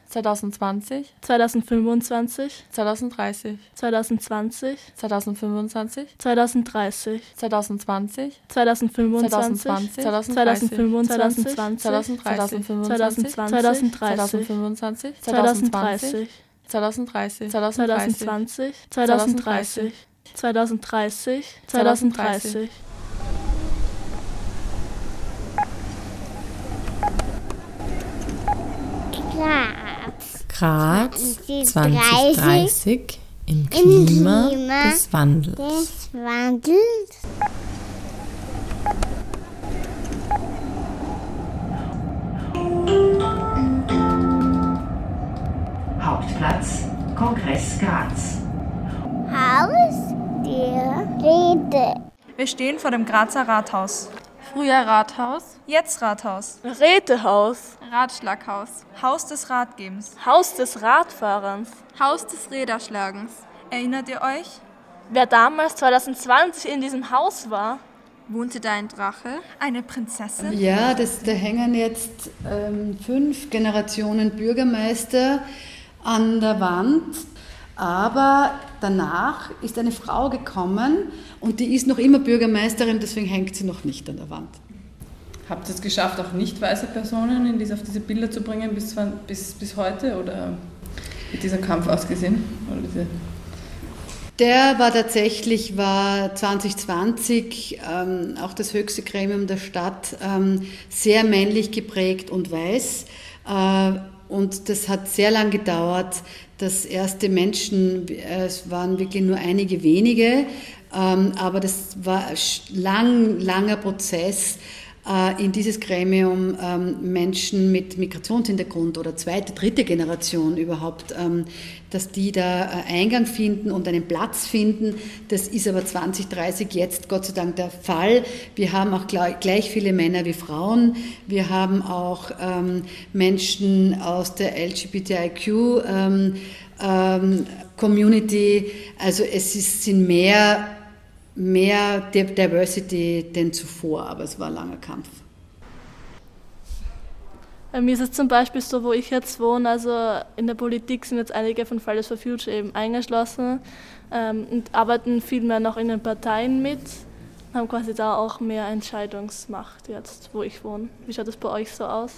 2020, 2025, 2030, 2020, 2025, 2030, 2020, 2025, 2025, 2025, 2025, 2030, 2025, 2030, 2030, 2020, 2030, 2030, 2030. Graz 2030 im Klima des Wandels. Hauptplatz Kongress Graz. Haus der Rede. Wir stehen vor dem Grazer Rathaus. Früher Rathaus, Jetzt Rathaus. Rätehaus, Ratschlaghaus, Haus des Ratgebens. Haus des Radfahrens. Haus des Räderschlagens. Erinnert ihr euch? Wer damals 2020 in diesem Haus war? Wohnte da ein Drache? Eine Prinzessin? Ja, da hängen jetzt 5 Generationen Bürgermeister an der Wand. Aber danach ist eine Frau gekommen und die ist noch immer Bürgermeisterin, deswegen hängt sie noch nicht an der Wand. Habt ihr es geschafft, auch nicht weiße Personen auf diese Bilder zu bringen bis heute? Oder wird dieser Kampf ausgesehen? Der war 2020 auch das höchste Gremium der Stadt, sehr männlich geprägt und weiß. Und das hat sehr lang gedauert, dass erste Menschen, es waren wirklich nur einige wenige, aber das war ein langer Prozess, in dieses Gremium Menschen mit Migrationshintergrund oder zweite, dritte Generation überhaupt, dass die da Eingang finden und einen Platz finden. Das ist aber 2030 jetzt Gott sei Dank der Fall. Wir haben auch gleich viele Männer wie Frauen. Wir haben auch Menschen aus der LGBTIQ Community. Also sind mehr Diversity denn zuvor, aber es war ein langer Kampf. Bei mir ist es zum Beispiel so, wo ich jetzt wohne, also in der Politik sind jetzt einige von Fridays for Future eben eingeschlossen und arbeiten viel mehr noch in den Parteien mit, haben quasi da auch mehr Entscheidungsmacht jetzt, wo ich wohne. Wie schaut das bei euch so aus?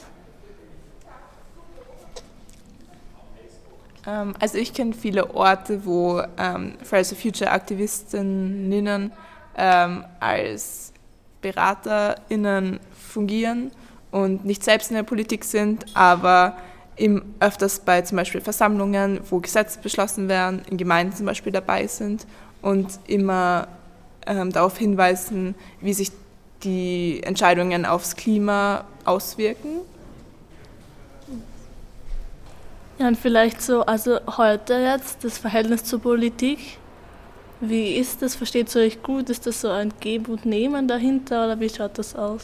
Also ich kenne viele Orte, wo Fridays for Future Aktivistinnen als BeraterInnen fungieren und nicht selbst in der Politik sind, aber öfters bei zum Beispiel Versammlungen, wo Gesetze beschlossen werden, in Gemeinden zum Beispiel dabei sind und immer darauf hinweisen, wie sich die Entscheidungen aufs Klima auswirken. Ja, und vielleicht so, also heute jetzt, das Verhältnis zur Politik, wie ist das? Versteht ihr euch gut? Ist das so ein Geben und Nehmen dahinter oder wie schaut das aus?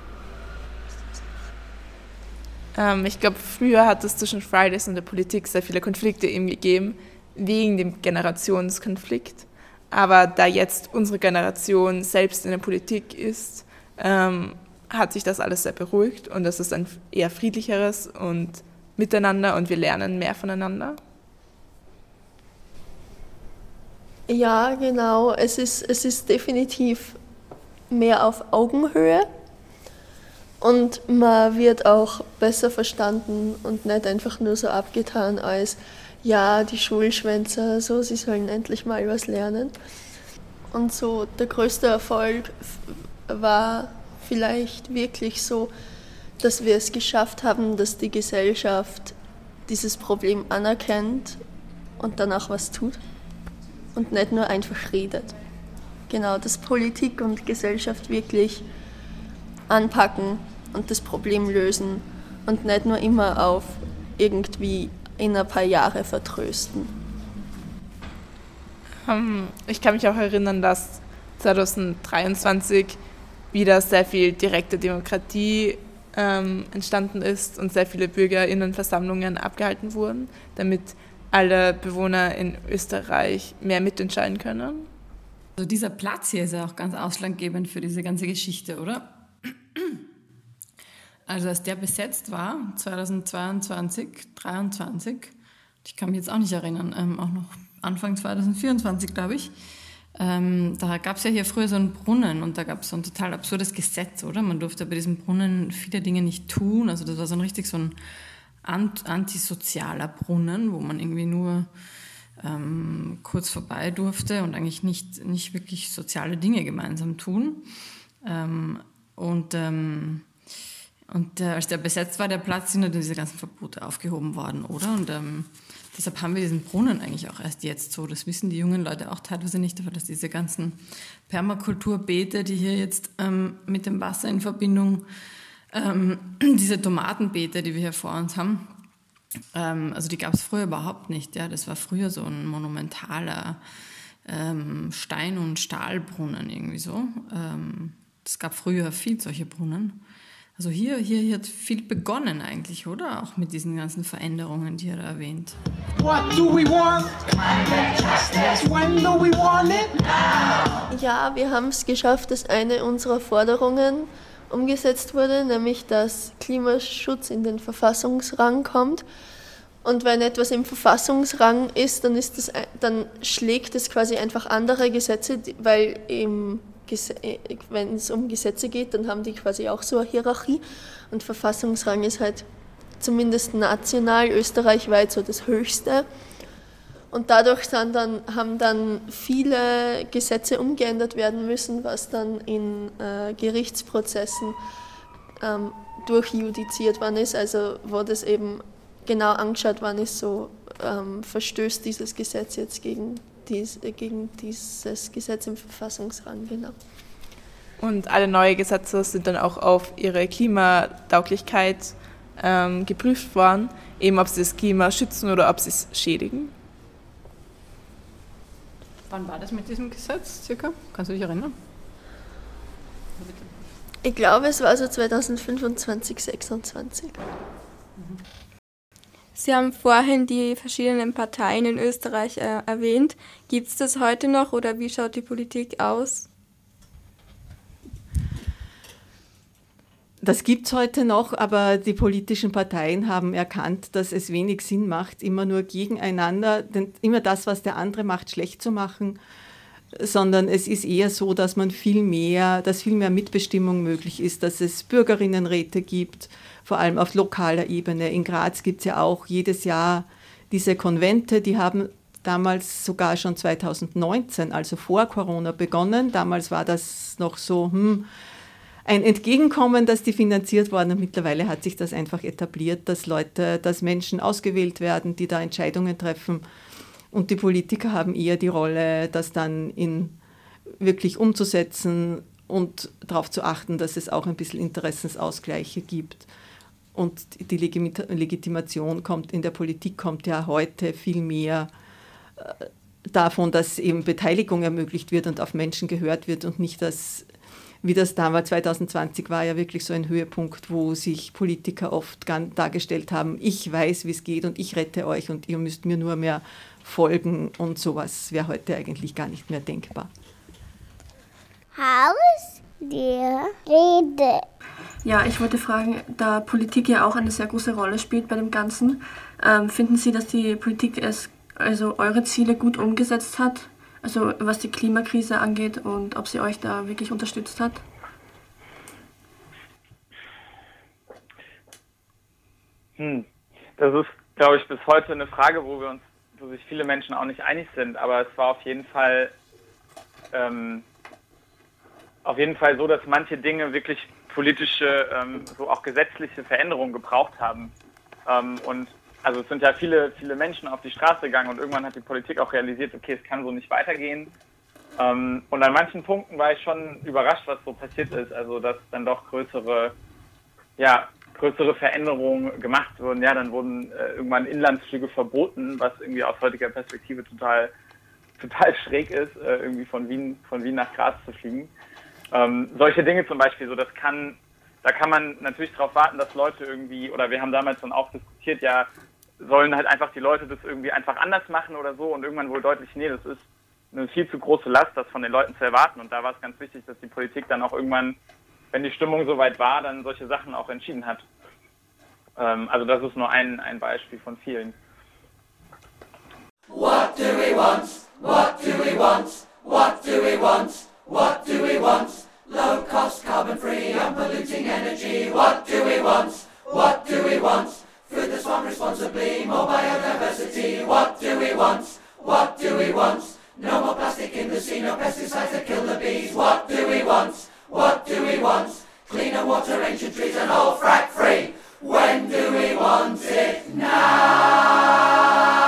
Ich glaube, früher hat es zwischen Fridays und der Politik sehr viele Konflikte eben gegeben, wegen dem Generationskonflikt. Aber da jetzt unsere Generation selbst in der Politik ist, hat sich das alles sehr beruhigt und das ist ein eher friedlicheres und miteinander und wir lernen mehr voneinander. Ja, genau. Es ist definitiv mehr auf Augenhöhe und man wird auch besser verstanden und nicht einfach nur so abgetan als, ja, die Schulschwänzer, so, sie sollen endlich mal was lernen. Und so der größte Erfolg war vielleicht wirklich so, dass wir es geschafft haben, dass die Gesellschaft dieses Problem anerkennt und danach was tut und nicht nur einfach redet. Genau, dass Politik und Gesellschaft wirklich anpacken und das Problem lösen und nicht nur immer auf irgendwie in ein paar Jahre vertrösten. Ich kann mich auch erinnern, dass 2023 wieder sehr viel direkte Demokratie entstanden ist und sehr viele BürgerInnenversammlungen abgehalten wurden, damit alle Bewohner in Österreich mehr mitentscheiden können. Also dieser Platz hier ist ja auch ganz ausschlaggebend für diese ganze Geschichte, oder? Also als der besetzt war, 2022, 2023, ich kann mich jetzt auch nicht erinnern, auch noch Anfang 2024, glaube ich, da gab es ja hier früher so einen Brunnen und da gab es so ein total absurdes Gesetz, oder? Man durfte bei diesem Brunnen viele Dinge nicht tun, also das war so ein antisozialer Brunnen, wo man irgendwie nur kurz vorbei durfte und eigentlich nicht wirklich soziale Dinge gemeinsam tun. Als der besetzt war, der Platz, sind diese ganzen Verbote aufgehoben worden, oder? Und deshalb haben wir diesen Brunnen eigentlich auch erst jetzt so. Das wissen die jungen Leute auch teilweise nicht, aber dass diese ganzen Permakulturbeete, die hier jetzt mit dem Wasser in Verbindung, diese Tomatenbeete, die wir hier vor uns haben, also die gab es früher überhaupt nicht. Ja? Das war früher so ein monumentaler Stein- und Stahlbrunnen irgendwie so. Es gab früher viel solche Brunnen. Also hier hat viel begonnen eigentlich, oder? Auch mit diesen ganzen Veränderungen, die er da erwähnt. What do we want? Climate justice. When do we want it? Now. Ja, wir haben es geschafft, dass eine unserer Forderungen umgesetzt wurde, nämlich dass Klimaschutz in den Verfassungsrang kommt. Und wenn etwas im Verfassungsrang ist, dann schlägt es quasi einfach andere Gesetze, weil wenn es um Gesetze geht, dann haben die quasi auch so eine Hierarchie. Und Verfassungsrang ist halt zumindest national, österreichweit so das Höchste. Und dadurch haben dann viele Gesetze umgeändert werden müssen, was dann in Gerichtsprozessen durchjudiziert worden ist. Also wo das eben genau angeschaut worden ist, so verstößt dieses Gesetz jetzt gegen dieses Gesetz im Verfassungsrang, genau. Und alle neue Gesetze sind dann auch auf ihre Klimatauglichkeit geprüft worden, eben ob sie das Klima schützen oder ob sie es schädigen. Wann war das mit diesem Gesetz circa? Kannst du dich erinnern? Ich glaube, es war so 2025, 2026. Sie haben vorhin die verschiedenen Parteien in Österreich erwähnt. Gibt es das heute noch oder wie schaut die Politik aus? Das gibt es heute noch, aber die politischen Parteien haben erkannt, dass es wenig Sinn macht, immer nur gegeneinander, immer das, was der andere macht, schlecht zu machen, sondern es ist eher so, dass viel mehr Mitbestimmung möglich ist, dass es Bürgerinnenräte gibt, vor allem auf lokaler Ebene. In Graz gibt es ja auch jedes Jahr diese Konvente, die haben damals sogar schon 2019, also vor Corona, begonnen. Damals war das noch so ein Entgegenkommen, dass die finanziert wurden, und mittlerweile hat sich das einfach etabliert, dass Menschen ausgewählt werden, die da Entscheidungen treffen, und die Politiker haben eher die Rolle, das dann wirklich umzusetzen und darauf zu achten, dass es auch ein bisschen Interessensausgleiche gibt. Und die Legitimation in der Politik kommt ja heute viel mehr davon, dass eben Beteiligung ermöglicht wird und auf Menschen gehört wird und nicht wie das damals 2020 war, ja wirklich so ein Höhepunkt, wo sich Politiker oft dargestellt haben, ich weiß, wie es geht und ich rette euch und ihr müsst mir nur mehr folgen, und sowas wäre heute eigentlich gar nicht mehr denkbar. Haus der Rede. Ja, ich wollte fragen, da Politik ja auch eine sehr große Rolle spielt bei dem Ganzen, finden Sie, dass die Politik eure Ziele gut umgesetzt hat? Also was die Klimakrise angeht und ob sie euch da wirklich unterstützt hat? Das ist, glaube ich, bis heute eine Frage, wo sich viele Menschen auch nicht einig sind. Aber es war auf jeden Fall so, dass manche Dinge wirklich politische, so auch gesetzliche Veränderungen gebraucht haben. Also es sind ja viele Menschen auf die Straße gegangen und irgendwann hat die Politik auch realisiert, okay, es kann so nicht weitergehen. Und an manchen Punkten war ich schon überrascht, was so passiert ist. Also dass dann doch größere Veränderungen gemacht wurden. Ja, dann wurden irgendwann Inlandsflüge verboten, was irgendwie aus heutiger Perspektive total schräg ist, irgendwie von Wien nach Graz zu fliegen. Solche Dinge zum Beispiel, da kann man natürlich darauf warten, dass Leute irgendwie, oder wir haben damals dann auch diskutiert, ja, sollen halt einfach die Leute das irgendwie einfach anders machen oder so, und irgendwann wohl deutlich, nee, das ist eine viel zu große Last, das von den Leuten zu erwarten, und da war es ganz wichtig, dass die Politik dann auch irgendwann wenn die Stimmung soweit war, dann solche Sachen auch entschieden hat. Also das ist nur ein Beispiel von vielen. What do we want? What do we want? What do we want? What do we want? Low cost, carbon free, unpolluting energy. What do we want? What do we want? Food that's farmed responsibly, more biodiversity. What do we want? What do we want? No more plastic in the sea, no pesticides that kill the bees. What do we want? What do we want? Cleaner water, ancient trees and all frack free. When do we want it? Now!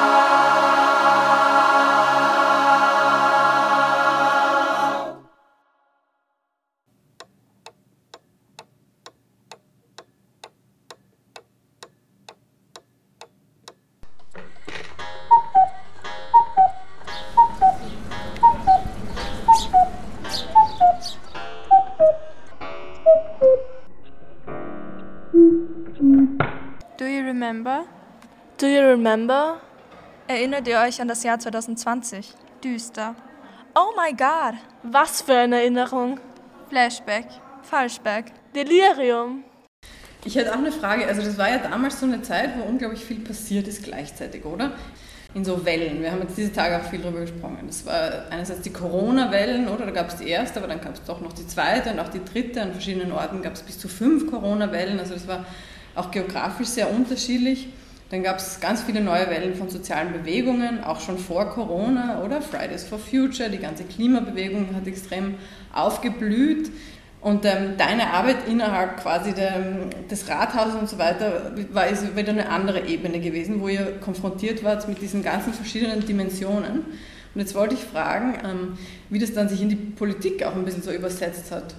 Do you remember? Do you remember? Erinnert ihr euch an das Jahr 2020? Düster. Oh my God! Was für eine Erinnerung? Flashback. Falschback. Delirium. Ich hätte auch eine Frage. Also das war ja damals so eine Zeit, wo unglaublich viel passiert ist gleichzeitig, oder? In so Wellen. Wir haben jetzt diese Tage auch viel darüber gesprochen. Das war einerseits die Corona-Wellen, oder? Da gab es die erste, aber dann gab es doch noch die zweite und auch die dritte. An verschiedenen Orten gab es bis zu 5 Corona-Wellen. Also das war auch geografisch sehr unterschiedlich. Dann gab es ganz viele neue Wellen von sozialen Bewegungen, auch schon vor Corona, oder? Fridays for Future, die ganze Klimabewegung hat extrem aufgeblüht. Und deine Arbeit innerhalb quasi des Rathauses und so weiter ist wieder eine andere Ebene gewesen, wo ihr konfrontiert wart mit diesen ganzen verschiedenen Dimensionen. Und jetzt wollte ich fragen, wie das dann sich in die Politik auch ein bisschen so übersetzt hat.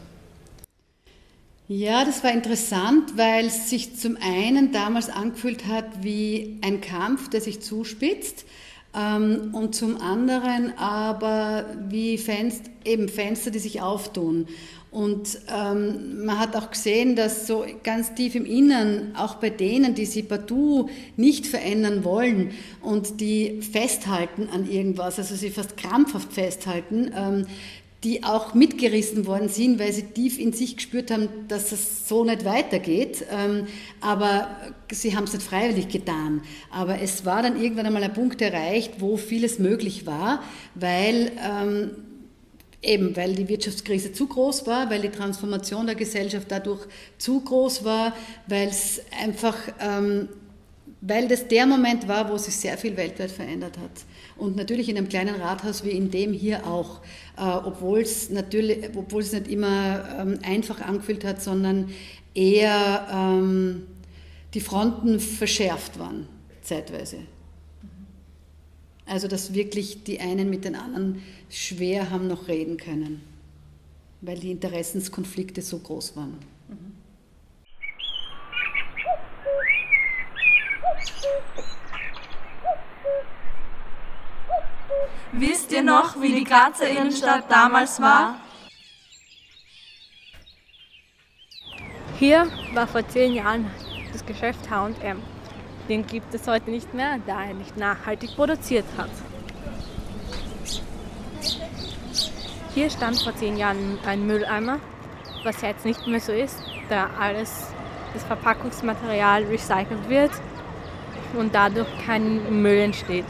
Ja, das war interessant, weil es sich zum einen damals angefühlt hat wie ein Kampf, der sich zuspitzt, und zum anderen aber wie Fenster, die sich auftun. Und man hat auch gesehen, dass so ganz tief im Innern, auch bei denen, die sie partout nicht verändern wollen und die festhalten an irgendwas, also sie fast krampfhaft festhalten, die auch mitgerissen worden sind, weil sie tief in sich gespürt haben, dass es so nicht weitergeht. Aber sie haben es nicht freiwillig getan. Aber es war dann irgendwann einmal ein Punkt erreicht, wo vieles möglich war, weil die Wirtschaftskrise zu groß war, weil die Transformation der Gesellschaft dadurch zu groß war, weil es einfach, weil das der Moment war, wo sich sehr viel weltweit verändert hat. Und natürlich in einem kleinen Rathaus wie in dem hier auch, obwohl es nicht immer einfach angefühlt hat, sondern eher die Fronten verschärft waren, zeitweise. Also dass wirklich die einen mit den anderen schwer haben noch reden können, weil die Interessenskonflikte so groß waren. Wisst ihr noch, wie die Grazer Innenstadt damals war? Hier war vor 10 Jahren das Geschäft H&M. Den gibt es heute nicht mehr, da er nicht nachhaltig produziert hat. Hier stand vor 10 Jahren ein Mülleimer, was jetzt nicht mehr so ist, da alles das Verpackungsmaterial recycelt wird und dadurch kein Müll entsteht.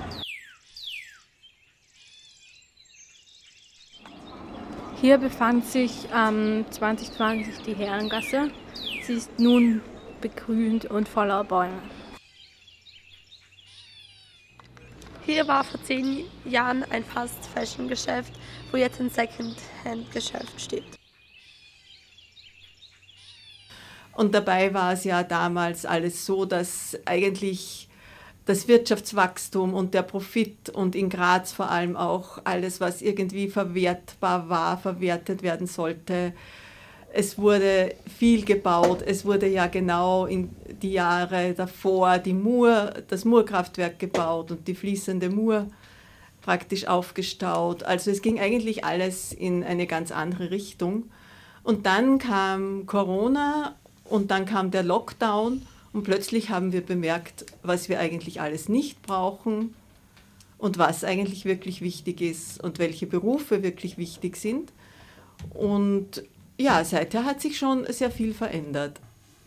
Hier befand sich 2020 die Herrengasse. Sie ist nun begrünt und voller Bäume. Hier war vor 10 Jahren ein Fast-Fashion-Geschäft, wo jetzt ein Second-Hand-Geschäft steht. Und dabei war es ja damals alles so, dass eigentlich das Wirtschaftswachstum und der Profit und in Graz vor allem auch alles, was irgendwie verwertbar war, verwertet werden sollte. Es wurde viel gebaut. Es wurde ja genau in die Jahre davor das Murkraftwerk gebaut und die fließende Mur praktisch aufgestaut. Also es ging eigentlich alles in eine ganz andere Richtung. Und dann kam Corona und dann kam der Lockdown. Und plötzlich haben wir bemerkt, was wir eigentlich alles nicht brauchen und was eigentlich wirklich wichtig ist und welche Berufe wirklich wichtig sind. Und Ja, seither hat sich schon sehr viel verändert.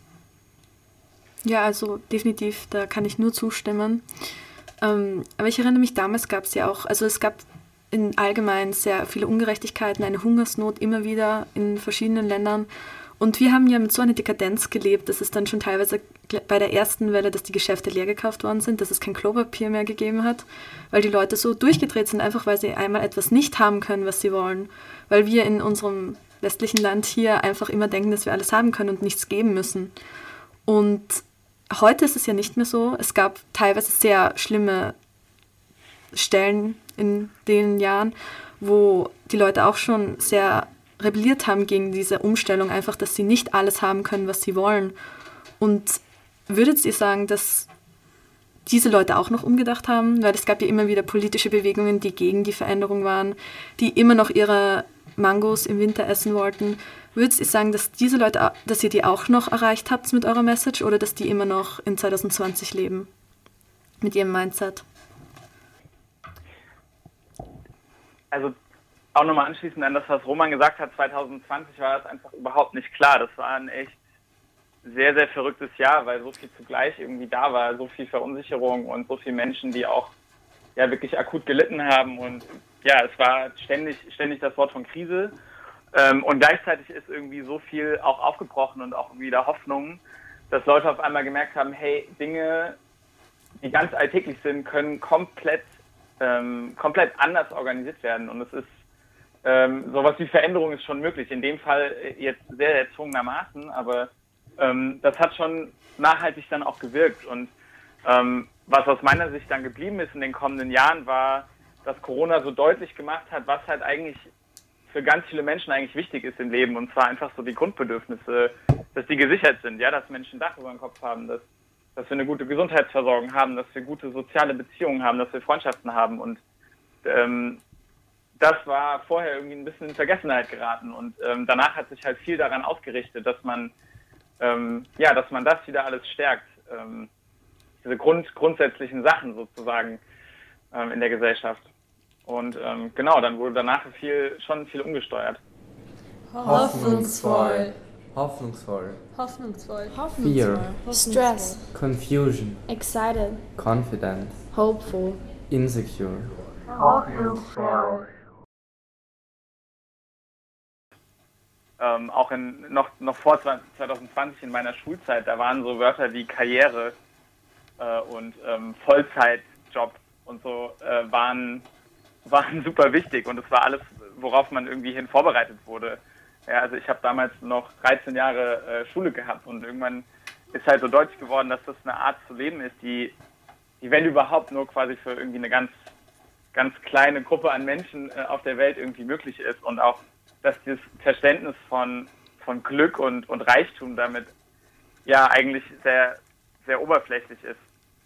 Ja, also definitiv, da kann ich nur zustimmen. Aber ich erinnere mich, damals gab es ja auch, also es gab in allgemein sehr viele Ungerechtigkeiten, eine Hungersnot immer wieder in verschiedenen Ländern. Und wir haben ja mit so einer Dekadenz gelebt, dass es dann schon teilweise bei der ersten Welle, dass die Geschäfte leer gekauft worden sind, dass es kein Klopapier mehr gegeben hat, weil die Leute so durchgedreht sind, einfach weil sie einmal etwas nicht haben können, was sie wollen. Weil wir in unserem westlichen Land hier einfach immer denken, dass wir alles haben können und nichts geben müssen. Und heute ist es ja nicht mehr so. Es gab teilweise sehr schlimme Stellen in den Jahren, wo die Leute auch schon sehr rebelliert haben gegen diese Umstellung, einfach, dass sie nicht alles haben können, was sie wollen. Und würdet ihr sagen, dass diese Leute auch noch umgedacht haben? Weil es gab ja immer wieder politische Bewegungen, die gegen die Veränderung waren, die immer noch ihre Mangos im Winter essen wollten. Würdet ihr sagen, dass diese Leute, dass ihr die auch noch erreicht habt mit eurer Message oder dass die immer noch in 2020 leben mit ihrem Mindset? Also auch nochmal anschließend an das, was Roman gesagt hat, 2020 war das einfach überhaupt nicht klar. Das war ein echt sehr, sehr verrücktes Jahr, weil so viel zugleich irgendwie da war, so viel Verunsicherung und so viele Menschen, die auch ja wirklich akut gelitten haben. Und ja, es war ständig das Wort von Krise. Und gleichzeitig ist irgendwie so viel auch aufgebrochen und auch wieder Hoffnung, dass Leute auf einmal gemerkt haben, hey, Dinge, die ganz alltäglich sind, können komplett anders organisiert werden. Und es ist sowas wie Veränderung ist schon möglich. In dem Fall jetzt sehr erzwungenermaßen, aber das hat schon nachhaltig dann auch gewirkt. Und was aus meiner Sicht dann geblieben ist in den kommenden Jahren, war, dass Corona so deutlich gemacht hat, was halt eigentlich für ganz viele Menschen eigentlich wichtig ist im Leben. Und zwar einfach so die Grundbedürfnisse, dass die gesichert sind, ja, dass Menschen ein Dach über dem Kopf haben, dass wir eine gute Gesundheitsversorgung haben, dass wir gute soziale Beziehungen haben, dass wir Freundschaften haben. Und das war vorher irgendwie ein bisschen in Vergessenheit geraten. Und danach hat sich halt viel daran ausgerichtet, dass man das wieder alles stärkt. Diese grundsätzlichen Sachen sozusagen in der Gesellschaft. Und genau, dann wurde danach schon viel umgesteuert. Hoffnungsvoll. Fear. Stress. Confusion. Excited. Confident. Hopeful. Insecure. Hoffnungsvoll. Auch noch vor 2020 in meiner Schulzeit, da waren so Wörter wie Karriere und Vollzeitjob und so waren super wichtig und es war alles, worauf man irgendwie hin vorbereitet wurde. Ja, also ich habe damals noch 13 Jahre Schule gehabt und irgendwann ist halt so deutlich geworden, dass das eine Art zu leben ist, die wenn überhaupt nur quasi für irgendwie eine ganz, ganz kleine Gruppe an Menschen auf der Welt irgendwie möglich ist und auch, dass dieses Verständnis von Glück und Reichtum damit ja eigentlich sehr, sehr oberflächlich ist.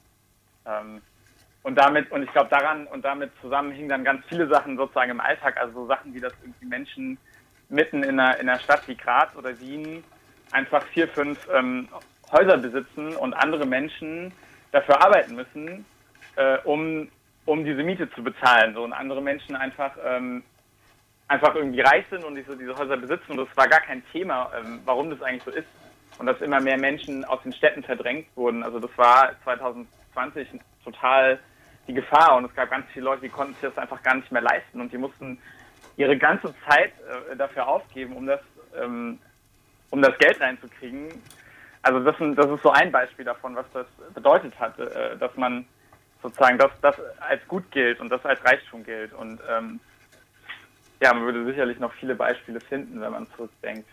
Und ich glaube damit zusammen hingen dann ganz viele Sachen sozusagen im Alltag, also so Sachen wie, dass irgendwie Menschen mitten in einer Stadt wie Graz oder Wien einfach 4, 5 Häuser besitzen und andere Menschen dafür arbeiten müssen, um diese Miete zu bezahlen. So, und andere Menschen einfach irgendwie reich sind und diese Häuser besitzen. Und das war gar kein Thema, warum das eigentlich so ist. Und dass immer mehr Menschen aus den Städten verdrängt wurden. Also das war 2020 total die Gefahr. Und es gab ganz viele Leute, die konnten sich das einfach gar nicht mehr leisten. Und die mussten ihre ganze Zeit dafür aufgeben, um das Geld reinzukriegen. Also das ist so ein Beispiel davon, was das bedeutet hat, dass man sozusagen das als gut gilt und das als Reichtum gilt. Und ja, man würde sicherlich noch viele Beispiele finden, wenn man zurückdenkt.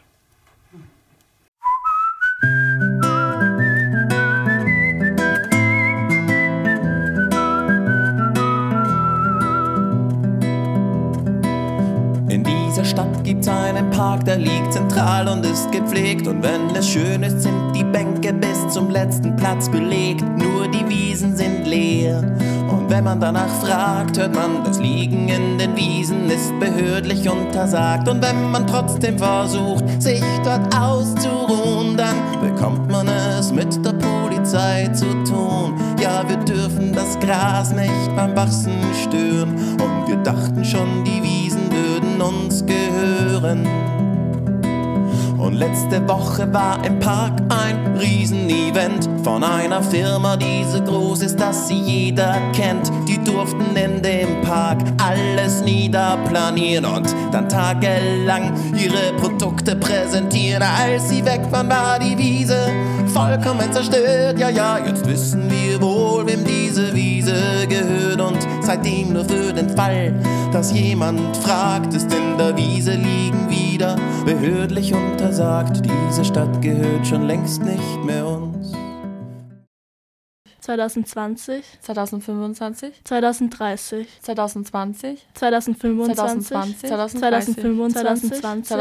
In dieser Stadt gibt's einen Park, der liegt zentral und ist gepflegt. Und wenn es schön ist, sind die Bänke bis zum letzten Platz belegt. Nur die Wiesen sind leer. Und wenn man danach fragt, hört man, das Liegen in den Wiesen ist behördlich untersagt. Und wenn man trotzdem versucht, sich dort auszuruhen, dann bekommt man es mit der Polizei zu tun. Ja, wir dürfen das Gras nicht beim Wachsen stören. Und wir dachten schon, die Wiesen würden uns gehören. Und letzte Woche war im Park ein Riesenevent von einer Firma, die so groß ist, dass sie jeder kennt. Die durften in dem Park alles niederplanieren und dann tagelang ihre Produkte präsentieren. Als sie weg waren, war die Wiese vollkommen zerstört. Ja, jetzt wissen wir wohl, wem diese Wiese gehört. Und seitdem nur für den Fall, dass jemand fragt, ist in der Wiese liegen wieder behördlich untersagt. Diese Stadt gehört schon längst nicht mehr uns. 2020, 2025, 2030, 2020, 2025, 2025,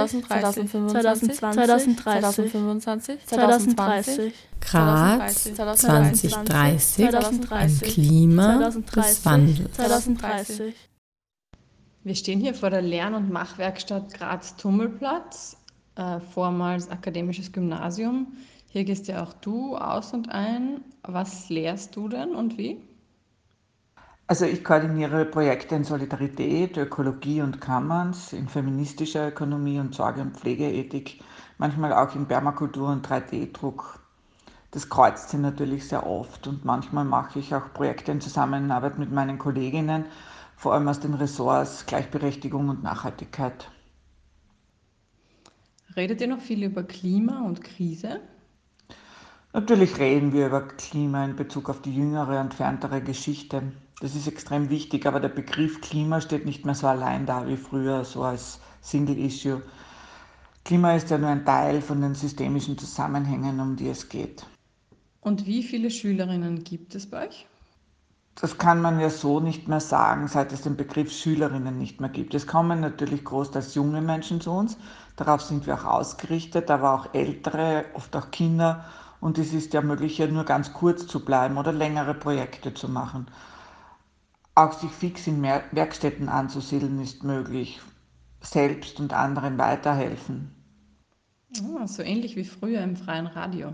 2025, 2030. Graz 2030, ein Klima des Wandels. 2030. Wir stehen hier vor der Lern- und Machwerkstatt Graz-Tummelplatz, vormals akademisches Gymnasium. Hier gehst ja auch du aus und ein. Was lehrst du denn und wie? Also ich koordiniere Projekte in Solidarität, Ökologie und Commons, in feministischer Ökonomie und Sorge- und Pflegeethik, manchmal auch in Permakultur und 3D-Druck. Das kreuzt sich natürlich sehr oft und manchmal mache ich auch Projekte in Zusammenarbeit mit meinen Kolleginnen, vor allem aus den Ressorts Gleichberechtigung und Nachhaltigkeit. Redet ihr noch viel über Klima und Krise? Natürlich reden wir über Klima in Bezug auf die jüngere, entferntere Geschichte. Das ist extrem wichtig, aber der Begriff Klima steht nicht mehr so allein da wie früher, so als Single-Issue. Klima ist ja nur ein Teil von den systemischen Zusammenhängen, um die es geht. Und wie viele Schülerinnen gibt es bei euch? Das kann man ja so nicht mehr sagen, seit es den Begriff Schülerinnen nicht mehr gibt. Es kommen natürlich großteils junge Menschen zu uns, darauf sind wir auch ausgerichtet, aber auch ältere, oft auch Kinder. Und es ist ja möglich, hier nur ganz kurz zu bleiben oder längere Projekte zu machen. Auch sich fix in Werkstätten anzusiedeln ist möglich, selbst und anderen weiterhelfen. Oh, so ähnlich wie früher im freien Radio.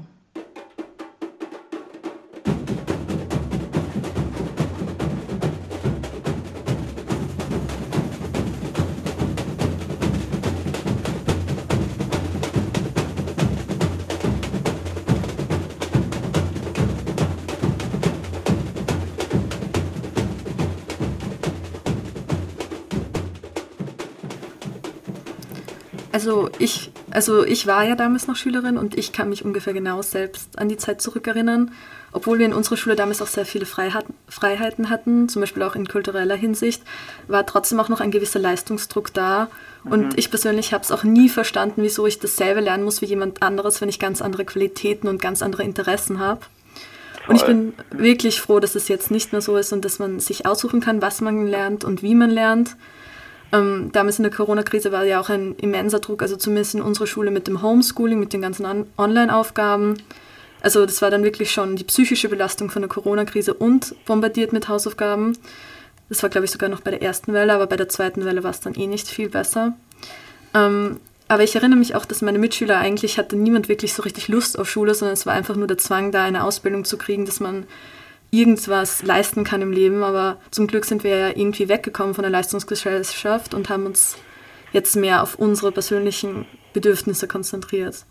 Also ich war ja damals noch Schülerin und ich kann mich ungefähr genau selbst an die Zeit zurückerinnern, obwohl wir in unserer Schule damals auch sehr viele Freiheiten hatten, zum Beispiel auch in kultureller Hinsicht, war trotzdem auch noch ein gewisser Leistungsdruck da. Und ich persönlich habe es auch nie verstanden, wieso ich dasselbe lernen muss wie jemand anderes, wenn ich ganz andere Qualitäten und ganz andere Interessen habe. Und ich bin wirklich froh, dass es jetzt nicht mehr so ist und dass man sich aussuchen kann, was man lernt und wie man lernt. Damals in der Corona-Krise war ja auch ein immenser Druck, also zumindest in unserer Schule mit dem Homeschooling, mit den ganzen Online-Aufgaben. Also das war dann wirklich schon die psychische Belastung von der Corona-Krise und bombardiert mit Hausaufgaben. Das war, glaube ich, sogar noch bei der ersten Welle, aber bei der zweiten Welle war es dann nicht viel besser. Aber ich erinnere mich auch, dass meine Mitschüler eigentlich hatte niemand wirklich so richtig Lust auf Schule, sondern es war einfach nur der Zwang, da eine Ausbildung zu kriegen, dass man irgendwas leisten kann im Leben, aber zum Glück sind wir ja irgendwie weggekommen von der Leistungsgesellschaft und haben uns jetzt mehr auf unsere persönlichen Bedürfnisse konzentriert.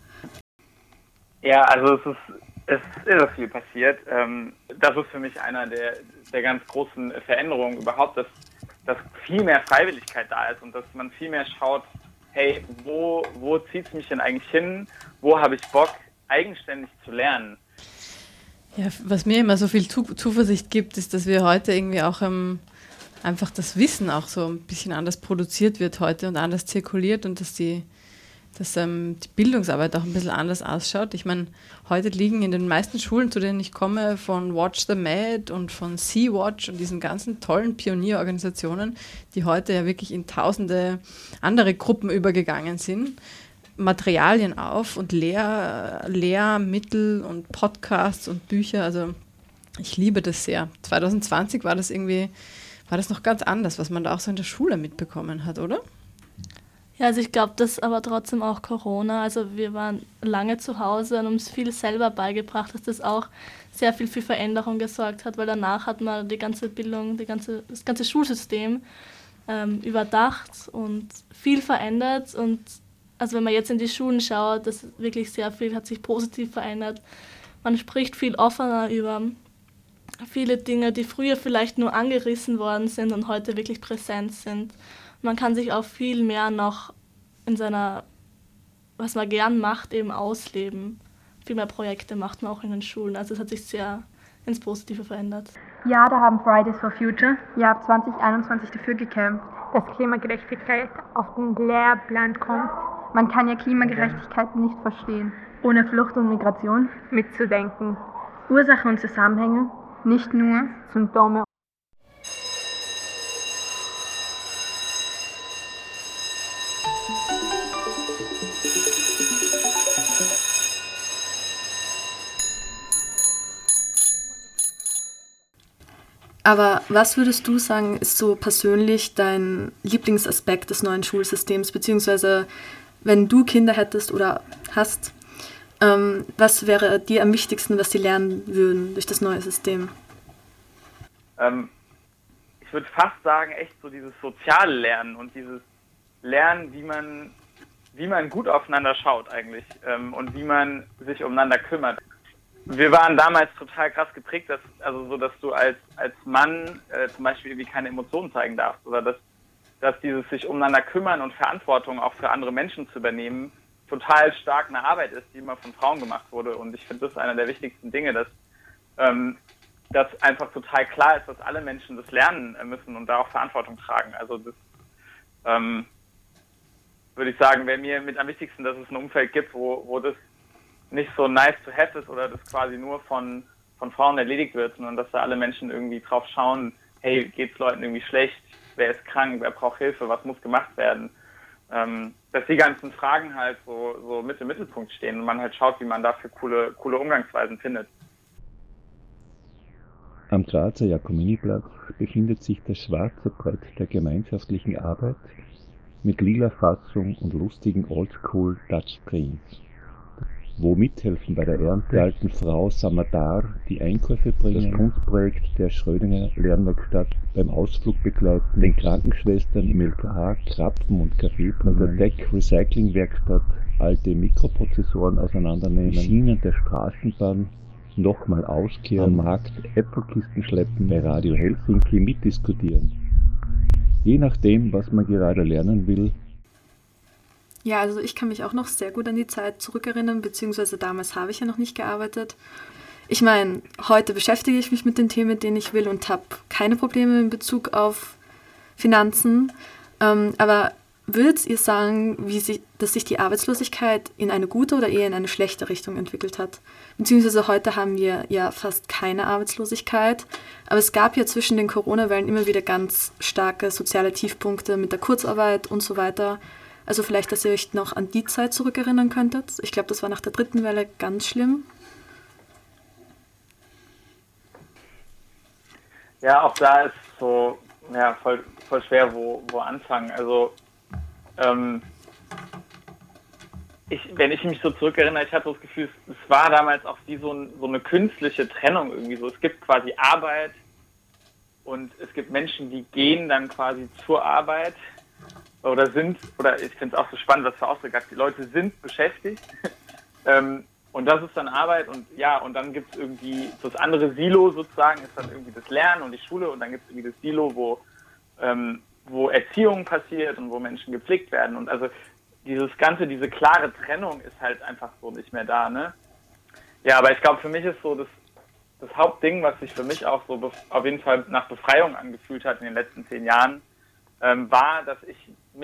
Ja, also es ist irre viel passiert. Das ist für mich einer der ganz großen Veränderungen überhaupt, dass viel mehr Freiwilligkeit da ist und dass man viel mehr schaut, hey, wo zieht es mich denn eigentlich hin? Wo habe ich Bock, eigenständig zu lernen? Ja, was mir immer so viel Zuversicht gibt, ist, dass wir heute irgendwie auch einfach das Wissen auch so ein bisschen anders produziert wird heute und anders zirkuliert und dass die Bildungsarbeit auch ein bisschen anders ausschaut. Ich meine, heute liegen in den meisten Schulen, zu denen ich komme, von Watch the Med und von Sea-Watch und diesen ganzen tollen Pionierorganisationen, die heute ja wirklich in tausende andere Gruppen übergegangen sind, Materialien auf und Lehrmittel und Podcasts und Bücher. Also ich liebe das sehr. 2020 war das noch ganz anders, was man da auch so in der Schule mitbekommen hat, oder? Ja, also ich glaube, das aber trotzdem auch Corona. Also wir waren lange zu Hause und uns viel selber beigebracht, dass das auch sehr viel für Veränderung gesorgt hat, weil danach hat man die ganze Bildung, das ganze Schulsystem überdacht und viel verändert und Also wenn man jetzt in die Schulen schaut, das wirklich sehr viel hat sich positiv verändert. Man spricht viel offener über viele Dinge, die früher vielleicht nur angerissen worden sind und heute wirklich präsent sind. Man kann sich auch viel mehr noch in seiner, was man gern macht, eben ausleben. Viel mehr Projekte macht man auch in den Schulen. Also es hat sich sehr ins Positive verändert. Ja, da haben Fridays for Future ja ab 2021 dafür gekämpft, dass Klimagerechtigkeit auf den Lehrplan kommt. Man kann ja Klimagerechtigkeit nicht verstehen, ohne Flucht und Migration mitzudenken. Ursachen und Zusammenhänge, nicht nur Symptome. Aber was würdest du sagen, ist so persönlich dein Lieblingsaspekt des neuen Schulsystems, beziehungsweise wenn du Kinder hättest oder hast, was wäre dir am wichtigsten, was sie lernen würden durch das neue System? Ich würde fast sagen, echt so dieses soziale Lernen und dieses Lernen, wie man gut aufeinander schaut eigentlich und wie man sich umeinander kümmert. Wir waren damals total krass geprägt, dass du als Mann zum Beispiel irgendwie keine Emotionen zeigen darfst oder dass dieses sich umeinander kümmern und Verantwortung auch für andere Menschen zu übernehmen total stark eine Arbeit ist, die immer von Frauen gemacht wurde. Und ich finde, das ist einer der wichtigsten Dinge, dass einfach total klar ist, dass alle Menschen das lernen müssen und da auch Verantwortung tragen. Also das würde ich sagen, wäre mir mit am wichtigsten, dass es ein Umfeld gibt, wo das nicht so nice to have ist oder das quasi nur von Frauen erledigt wird, sondern dass da alle Menschen irgendwie drauf schauen, hey, geht's Leuten irgendwie schlecht, wer ist krank, wer braucht Hilfe, was muss gemacht werden. Dass die ganzen Fragen halt so mit im Mittelpunkt stehen und man halt schaut, wie man dafür coole Umgangsweisen findet. Am Grazer Jakominiplatz befindet sich das schwarze Brett der gemeinschaftlichen Arbeit mit lila Fassung und lustigen Oldschool-Touchscreens, wo mithelfen bei der Ernte der alten Frau Samadar die Einkäufe bringen, das Kunstprojekt der Schrödinger Lernwerkstatt beim Ausflug begleiten, den Krankenschwestern im LKH Krapfen und Kaffee bringen, der Tech-Recycling-Werkstatt alte Mikroprozessoren auseinandernehmen, die Schienen der Straßenbahn nochmal auskehren, am Markt Äpfelkisten schleppen, bei Radio Helsinki mitdiskutieren. Je nachdem, was man gerade lernen will. Ja, also ich kann mich auch noch sehr gut an die Zeit zurückerinnern, beziehungsweise damals habe ich ja noch nicht gearbeitet. Ich meine, heute beschäftige ich mich mit den Themen, denen ich will und habe keine Probleme in Bezug auf Finanzen. Aber würdet ihr sagen, dass sich die Arbeitslosigkeit in eine gute oder eher in eine schlechte Richtung entwickelt hat? Beziehungsweise heute haben wir ja fast keine Arbeitslosigkeit, aber es gab ja zwischen den Corona-Wellen immer wieder ganz starke soziale Tiefpunkte mit der Kurzarbeit und so weiter. Also vielleicht, dass ihr euch noch an die Zeit zurückerinnern könntet. Ich glaube, das war nach der dritten Welle ganz schlimm. Ja, auch da ist so voll schwer, wo anfangen. Also wenn ich mich so zurückerinnere, ich hatte das Gefühl, es war damals auch wie so eine künstliche Trennung irgendwie so. Es gibt quasi Arbeit und es gibt Menschen, die gehen dann quasi zur Arbeit oder ich finde es auch so spannend, was für Ausdrücke hat. Die Leute sind beschäftigt und das ist dann Arbeit und dann gibt es irgendwie das andere Silo sozusagen, ist dann irgendwie das Lernen und die Schule und dann gibt es irgendwie das Silo, wo Erziehung passiert und wo Menschen gepflegt werden und also diese klare Trennung ist halt einfach so nicht mehr da, ne? Ja, aber ich glaube, für mich ist so das Hauptding, was sich für mich auch so auf jeden Fall nach Befreiung angefühlt hat in den letzten 10 Jahren, war, dass ich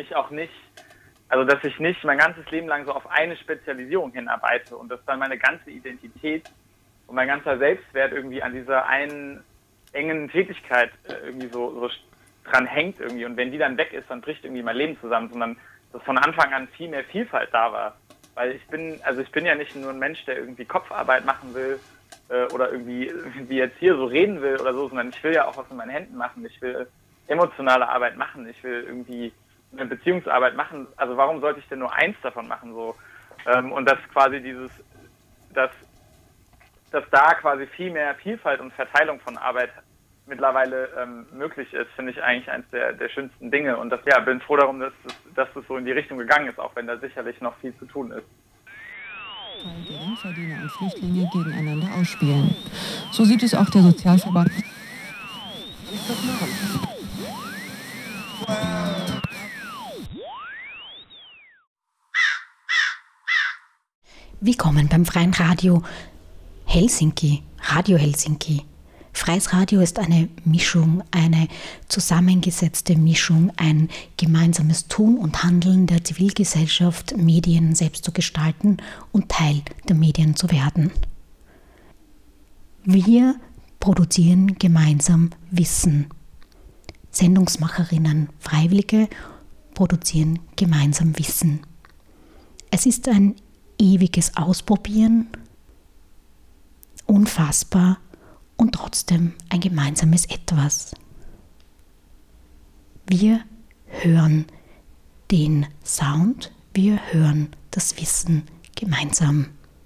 nicht mein ganzes Leben lang so auf eine Spezialisierung hinarbeite und dass dann meine ganze Identität und mein ganzer Selbstwert irgendwie an dieser einen engen Tätigkeit irgendwie so dran hängt irgendwie und wenn die dann weg ist, dann bricht irgendwie mein Leben zusammen, sondern dass von Anfang an viel mehr Vielfalt da war. Weil ich bin ja nicht nur ein Mensch, der irgendwie Kopfarbeit machen will oder irgendwie wie jetzt hier so reden will oder so, sondern ich will ja auch was mit meinen Händen machen. Ich will emotionale Arbeit machen. Ich will irgendwie eine Beziehungsarbeit machen. Also warum sollte ich denn nur eins davon machen? So? Und dass quasi dass da quasi viel mehr Vielfalt und Verteilung von Arbeit mittlerweile möglich ist, finde ich eigentlich eines der schönsten Dinge. Und bin froh darum, dass das so in die Richtung gegangen ist, auch wenn da sicherlich noch viel zu tun ist. Geringverdiener und Flüchtlinge gegeneinander ausspielen. So sieht es auch der Sozialverband. Willkommen beim Freien Radio Helsinki, Radio Helsinki. Freies Radio ist eine Mischung, eine zusammengesetzte Mischung, ein gemeinsames Tun und Handeln der Zivilgesellschaft, Medien selbst zu gestalten und Teil der Medien zu werden. Wir produzieren gemeinsam Wissen. Sendungsmacherinnen, Freiwillige produzieren gemeinsam Wissen. Es ist ein ewiges Ausprobieren, unfassbar und trotzdem ein gemeinsames Etwas. Wir hören den Sound, wir hören das Wissen gemeinsam.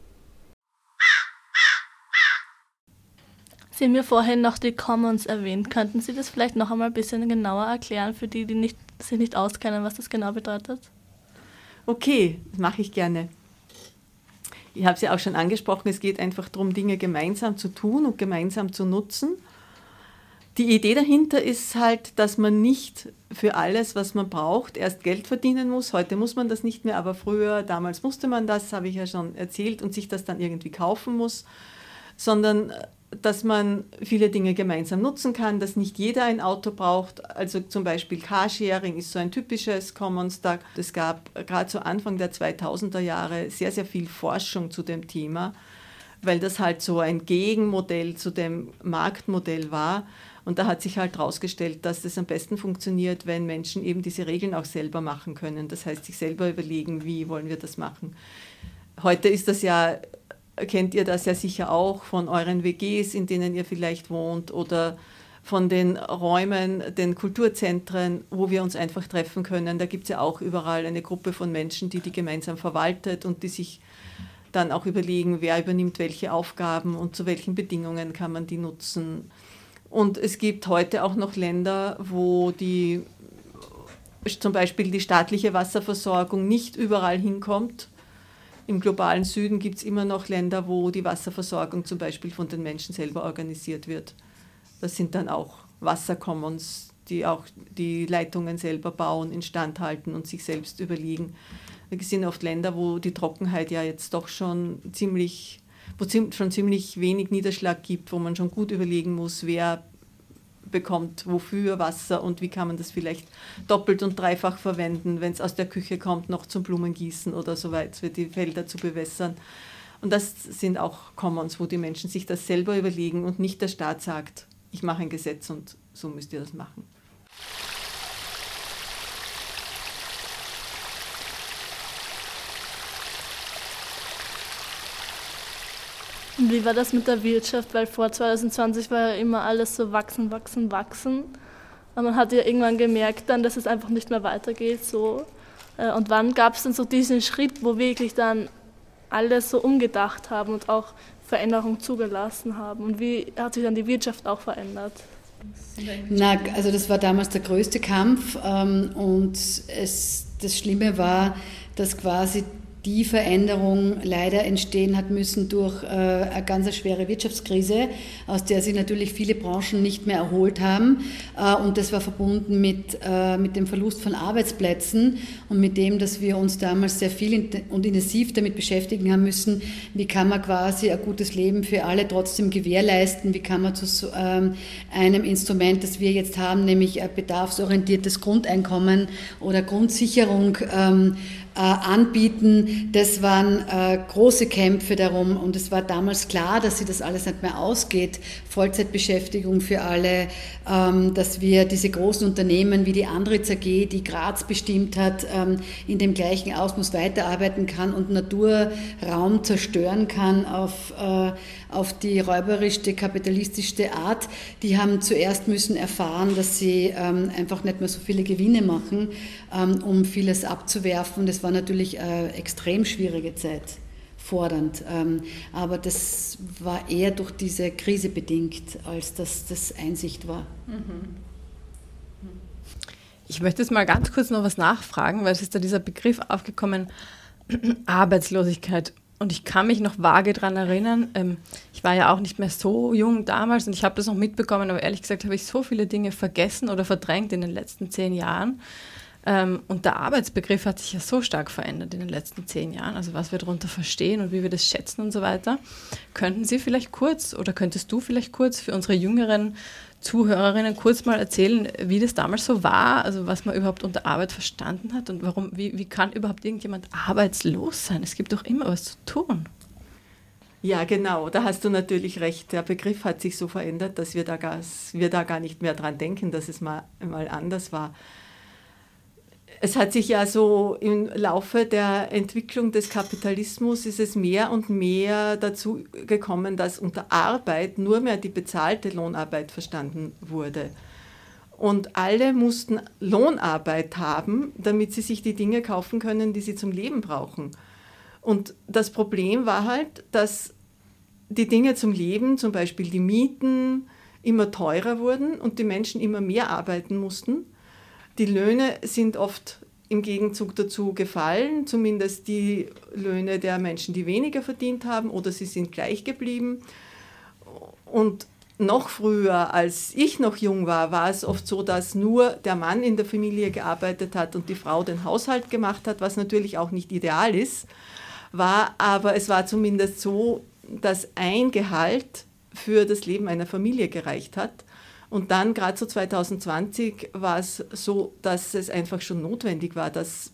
Sie haben ja vorhin noch die Commons erwähnt. Könnten Sie das vielleicht noch einmal ein bisschen genauer erklären für die, die sich nicht auskennen, was das genau bedeutet? Okay, das mache ich gerne. Ich habe es ja auch schon angesprochen, es geht einfach darum, Dinge gemeinsam zu tun und gemeinsam zu nutzen. Die Idee dahinter ist halt, dass man nicht für alles, was man braucht, erst Geld verdienen muss. Heute muss man das nicht mehr, aber früher, damals musste man das, habe ich ja schon erzählt, und sich das dann irgendwie kaufen muss, sondern dass man viele Dinge gemeinsam nutzen kann, dass nicht jeder ein Auto braucht. Also zum Beispiel Carsharing ist so ein typisches Commons. Es gab gerade zu Anfang der 2000er Jahre sehr, sehr viel Forschung zu dem Thema, weil das halt so ein Gegenmodell zu dem Marktmodell war. Und da hat sich halt herausgestellt, dass das am besten funktioniert, wenn Menschen eben diese Regeln auch selber machen können. Das heißt, sich selber überlegen, wie wollen wir das machen. Heute ist das ja, kennt ihr das ja sicher auch von euren WGs, in denen ihr vielleicht wohnt, oder von den Räumen, den Kulturzentren, wo wir uns einfach treffen können. Da gibt es ja auch überall eine Gruppe von Menschen, die gemeinsam verwaltet und die sich dann auch überlegen, wer übernimmt welche Aufgaben und zu welchen Bedingungen kann man die nutzen. Und es gibt heute auch noch Länder, wo zum Beispiel die staatliche Wasserversorgung nicht überall hinkommt. Im globalen Süden gibt es immer noch Länder, wo die Wasserversorgung zum Beispiel von den Menschen selber organisiert wird. Das sind dann auch Wassercommons, die auch die Leitungen selber bauen, instand halten und sich selbst überlegen. Es sind oft Länder, wo die Trockenheit ja jetzt doch schon ziemlich wenig Niederschlag gibt, wo man schon gut überlegen muss, wer bekommt wofür Wasser und wie kann man das vielleicht doppelt und dreifach verwenden, wenn es aus der Küche kommt, noch zum Blumengießen oder so weit, für die Felder zu bewässern. Und das sind auch Commons, wo die Menschen sich das selber überlegen und nicht der Staat sagt, ich mache ein Gesetz und so müsst ihr das machen. Und wie war das mit der Wirtschaft? Weil vor 2020 war ja immer alles so wachsen. Aber man hat ja irgendwann gemerkt dann, dass es einfach nicht mehr weitergeht. So. Und wann gab es dann so diesen Schritt, wo wirklich dann alle so umgedacht haben und auch Veränderungen zugelassen haben? Und wie hat sich dann die Wirtschaft auch verändert? Also das war damals der größte Kampf und das Schlimme war, dass quasi die Veränderung leider entstehen hat müssen durch eine ganz schwere Wirtschaftskrise, aus der sich natürlich viele Branchen nicht mehr erholt haben. Und das war verbunden mit dem Verlust von Arbeitsplätzen und mit dem, dass wir uns damals sehr viel und intensiv damit beschäftigen haben müssen, wie kann man quasi ein gutes Leben für alle trotzdem gewährleisten, wie kann man zu so einem Instrument, das wir jetzt haben, nämlich ein bedarfsorientiertes Grundeinkommen oder Grundsicherung anbieten. Das waren große Kämpfe darum und es war damals klar, dass sich das alles nicht mehr ausgeht. Vollzeitbeschäftigung für alle, dass wir diese großen Unternehmen wie die Andritz AG, die Graz bestimmt hat, in dem gleichen Ausmaß weiterarbeiten kann und Naturraum zerstören kann auf die räuberischste, kapitalistischste Art. Die haben zuerst müssen erfahren, dass sie einfach nicht mehr so viele Gewinne machen, um vieles abzuwerfen. Das war natürlich eine extrem schwierige Zeit. fordernd. Aber das war eher durch diese Krise bedingt, als dass das Einsicht war. Ich möchte jetzt mal ganz kurz noch was nachfragen, weil es ist da dieser Begriff aufgekommen, Arbeitslosigkeit. Und ich kann mich noch vage daran erinnern, ich war ja auch nicht mehr so jung damals und ich habe das noch mitbekommen, aber ehrlich gesagt habe ich so viele Dinge vergessen oder verdrängt in den letzten 10 Jahren. Und der Arbeitsbegriff hat sich ja so stark verändert in den letzten 10 Jahren, also was wir darunter verstehen und wie wir das schätzen und so weiter. Könnten Sie vielleicht kurz oder könntest du vielleicht kurz für unsere jüngeren Zuhörerinnen kurz mal erzählen, wie das damals so war, also was man überhaupt unter Arbeit verstanden hat und warum, wie kann überhaupt irgendjemand arbeitslos sein? Es gibt doch immer was zu tun. Ja, genau, da hast du natürlich recht. Der Begriff hat sich so verändert, dass wir da gar nicht mehr dran denken, dass es mal anders war. Es hat sich ja so im Laufe der Entwicklung des Kapitalismus ist es mehr und mehr dazu gekommen, dass unter Arbeit nur mehr die bezahlte Lohnarbeit verstanden wurde. Und alle mussten Lohnarbeit haben, damit sie sich die Dinge kaufen können, die sie zum Leben brauchen. Und das Problem war halt, dass die Dinge zum Leben, zum Beispiel die Mieten, immer teurer wurden und die Menschen immer mehr arbeiten mussten. Die Löhne sind oft im Gegenzug dazu gefallen, zumindest die Löhne der Menschen, die weniger verdient haben, oder sie sind gleich geblieben. Und noch früher, als ich noch jung war, war es oft so, dass nur der Mann in der Familie gearbeitet hat und die Frau den Haushalt gemacht hat, was natürlich auch nicht ideal ist, aber es war zumindest so, dass ein Gehalt für das Leben einer Familie gereicht hat. Und dann, gerade so 2020, war es so, dass es einfach schon notwendig war, dass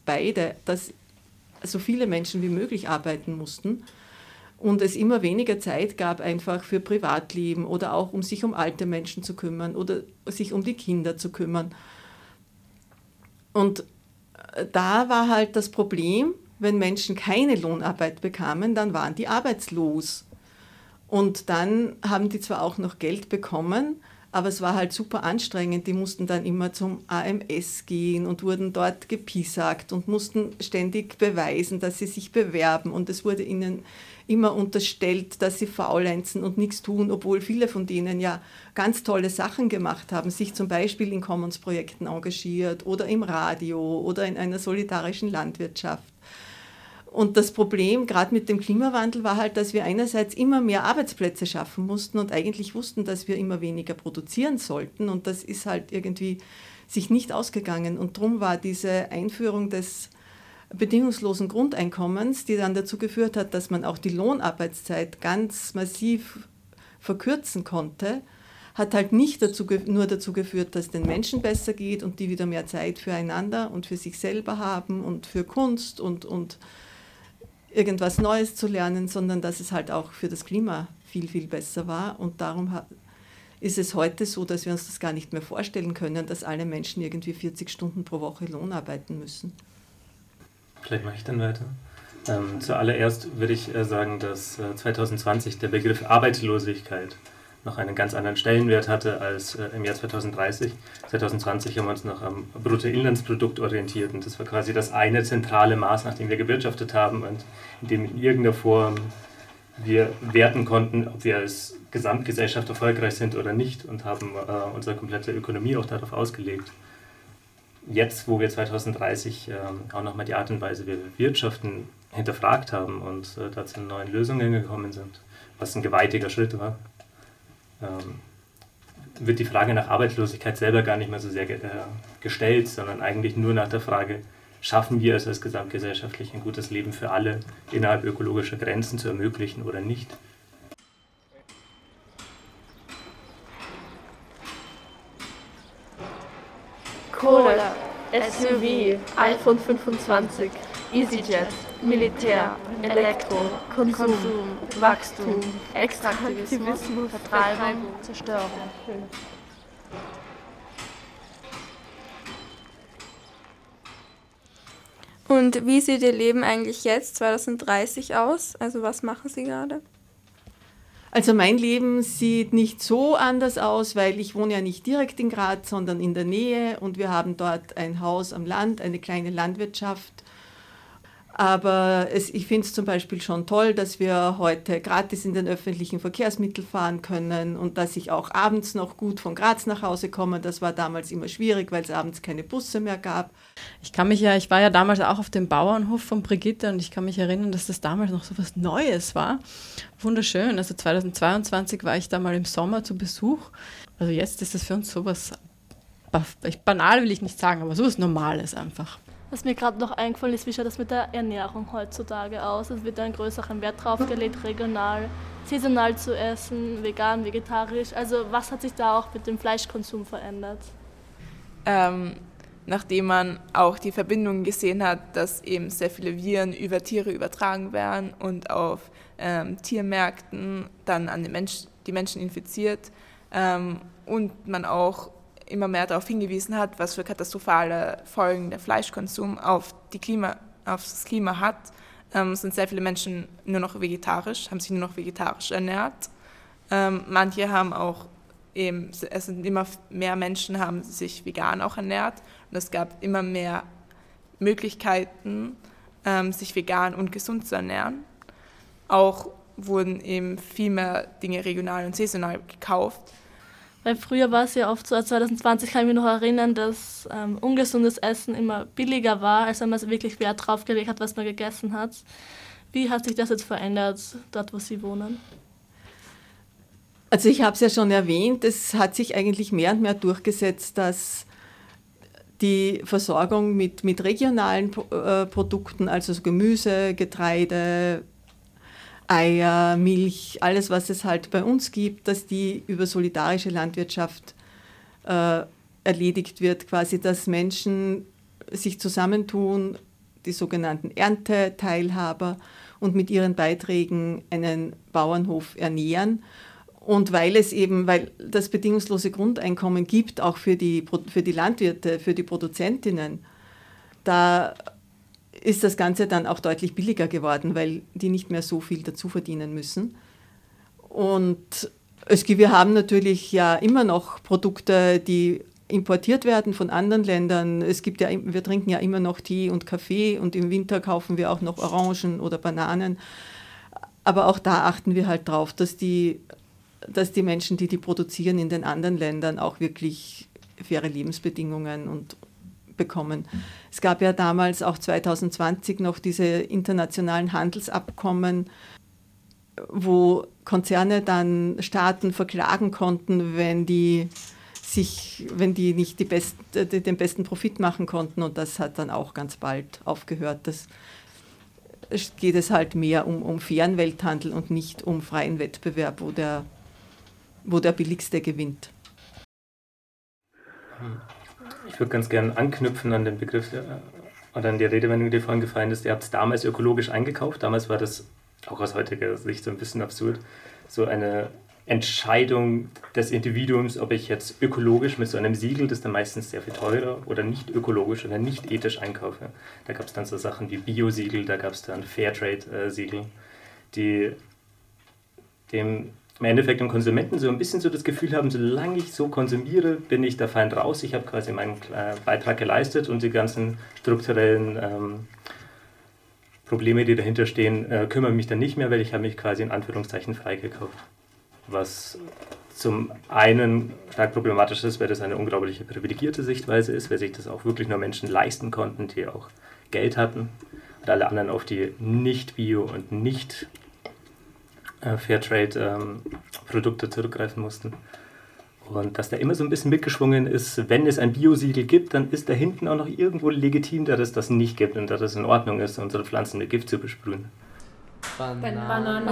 so viele Menschen wie möglich arbeiten mussten und es immer weniger Zeit gab einfach für Privatleben oder auch um sich um alte Menschen zu kümmern oder sich um die Kinder zu kümmern. Und da war halt das Problem, wenn Menschen keine Lohnarbeit bekamen, dann waren die arbeitslos. Und dann haben die zwar auch noch Geld bekommen, aber es war halt super anstrengend. Die mussten dann immer zum AMS gehen und wurden dort gepiesackt und mussten ständig beweisen, dass sie sich bewerben. Und es wurde ihnen immer unterstellt, dass sie faulenzen und nichts tun, obwohl viele von denen ja ganz tolle Sachen gemacht haben, sich zum Beispiel in Commons-Projekten engagiert oder im Radio oder in einer solidarischen Landwirtschaft. Und das Problem, gerade mit dem Klimawandel, war halt, dass wir einerseits immer mehr Arbeitsplätze schaffen mussten und eigentlich wussten, dass wir immer weniger produzieren sollten. Und das ist halt irgendwie sich nicht ausgegangen. Und darum war diese Einführung des bedingungslosen Grundeinkommens, die dann dazu geführt hat, dass man auch die Lohnarbeitszeit ganz massiv verkürzen konnte, hat halt nicht nur dazu geführt, dass es den Menschen besser geht und die wieder mehr Zeit füreinander und für sich selber haben und für Kunst und irgendwas Neues zu lernen, sondern dass es halt auch für das Klima viel, viel besser war. Und darum ist es heute so, dass wir uns das gar nicht mehr vorstellen können, dass alle Menschen irgendwie 40 Stunden pro Woche Lohn arbeiten müssen. Vielleicht mache ich dann weiter. Zuallererst würde ich sagen, dass 2020 der Begriff Arbeitslosigkeit noch einen ganz anderen Stellenwert hatte als im Jahr 2030. 2020 haben wir uns noch am Bruttoinlandsprodukt orientiert und das war quasi das eine zentrale Maß, nach dem wir gewirtschaftet haben und in dem in irgendeiner Form wir werten konnten, ob wir als Gesamtgesellschaft erfolgreich sind oder nicht und haben unsere komplette Ökonomie auch darauf ausgelegt. Jetzt, wo wir 2030 auch nochmal die Art und Weise, wie wir wirtschaften, hinterfragt haben und da zu neuen Lösungen gekommen sind, was ein gewaltiger Schritt war, wird die Frage nach Arbeitslosigkeit selber gar nicht mehr so sehr gestellt, sondern eigentlich nur nach der Frage, schaffen wir es als gesamtgesellschaftlich ein gutes Leben für alle innerhalb ökologischer Grenzen zu ermöglichen oder nicht? Cola, SUV, iPhone 25, EasyJet, Militär, Elektro, Konsum, Wachstum, Extraktivismus, Vertreibung, Zerstörung. Und wie sieht Ihr Leben eigentlich jetzt, 2030, aus? Also was machen Sie gerade? Also mein Leben sieht nicht so anders aus, weil ich wohne ja nicht direkt in Graz, sondern in der Nähe und wir haben dort ein Haus am Land, eine kleine Landwirtschaft. Aber ich finde es zum Beispiel schon toll, dass wir heute gratis in den öffentlichen Verkehrsmitteln fahren können und dass ich auch abends noch gut von Graz nach Hause komme. Das war damals immer schwierig, weil es abends keine Busse mehr gab. Ich war ja damals auch auf dem Bauernhof von Brigitte und ich kann mich erinnern, dass das damals noch so was Neues war. Wunderschön. Also 2022 war ich da mal im Sommer zu Besuch. Also jetzt ist das für uns sowas, banal will ich nicht sagen, aber sowas Normales einfach. Was mir gerade noch eingefallen ist, wie schaut das mit der Ernährung heutzutage aus? Es wird da einen größeren Wert drauf gelegt, regional, saisonal zu essen, vegan, vegetarisch. Also was hat sich da auch mit dem Fleischkonsum verändert? Nachdem man auch die Verbindung gesehen hat, dass eben sehr viele Viren über Tiere übertragen werden und auf Tiermärkten dann an die Menschen infiziert und man auch immer mehr darauf hingewiesen hat, was für katastrophale Folgen der Fleischkonsum auf das Klima hat, sind sehr viele Menschen haben sich nur noch vegetarisch ernährt. Manche haben auch es sind immer mehr Menschen haben sich vegan auch ernährt und es gab immer mehr Möglichkeiten, sich vegan und gesund zu ernähren. Auch wurden eben viel mehr Dinge regional und saisonal gekauft. Weil früher war es ja oft so, 2020 kann ich mich noch erinnern, dass ungesundes Essen immer billiger war, als wenn man wirklich Wert drauf gelegt hat, was man gegessen hat. Wie hat sich das jetzt verändert, dort wo Sie wohnen? Also ich habe es ja schon erwähnt, es hat sich eigentlich mehr und mehr durchgesetzt, dass die Versorgung mit regionalen Produkten, also Gemüse, Getreide, Eier, Milch, alles, was es halt bei uns gibt, dass die über solidarische Landwirtschaft erledigt wird, quasi, dass Menschen sich zusammentun, die sogenannten Ernteteilhaber, und mit ihren Beiträgen einen Bauernhof ernähren. Und weil das bedingungslose Grundeinkommen gibt, auch für die Landwirte, für die Produzentinnen, da ist das Ganze dann auch deutlich billiger geworden, weil die nicht mehr so viel dazu verdienen müssen. Und wir haben natürlich ja immer noch Produkte, die importiert werden von anderen Ländern. Wir trinken ja immer noch Tee und Kaffee und im Winter kaufen wir auch noch Orangen oder Bananen. Aber auch da achten wir halt drauf, dass die Menschen, die produzieren in den anderen Ländern, auch wirklich faire Lebensbedingungen bekommen. Es gab ja damals auch 2020 noch diese internationalen Handelsabkommen, wo Konzerne dann Staaten verklagen konnten, wenn die nicht den besten Profit machen konnten, und das hat dann auch ganz bald aufgehört. Geht es halt mehr um fairen Welthandel und nicht um freien Wettbewerb, wo der Billigste gewinnt. Ich würde ganz gerne anknüpfen an den Begriff oder an die Redewendung, die vorhin gefallen ist. Ihr habt es damals ökologisch eingekauft. Damals war das auch aus heutiger Sicht so ein bisschen absurd. So eine Entscheidung des Individuums, ob ich jetzt ökologisch mit so einem Siegel, das dann meistens sehr viel teurer, oder nicht ökologisch oder nicht ethisch einkaufe. Da gab es dann so Sachen wie Bio-Siegel, da gab es dann Fairtrade-Siegel, die dem im Endeffekt dem Konsumenten so ein bisschen so das Gefühl haben, solange ich so konsumiere, bin ich da fein raus. Ich habe quasi meinen Beitrag geleistet und die ganzen strukturellen Probleme, die dahinter stehen, kümmern mich dann nicht mehr, weil ich habe mich quasi in Anführungszeichen freigekauft. Was zum einen stark problematisch ist, weil das eine unglaubliche privilegierte Sichtweise ist, weil sich das auch wirklich nur Menschen leisten konnten, die auch Geld hatten, und alle anderen auf die Nicht-Bio- und nicht Fairtrade-Produkte zurückgreifen mussten. Und dass da immer so ein bisschen mitgeschwungen ist, wenn es ein Bio-Siegel gibt, dann ist da hinten auch noch irgendwo legitim, dass es das nicht gibt und dass es in Ordnung ist, unsere Pflanzen mit Gift zu besprühen. Banane.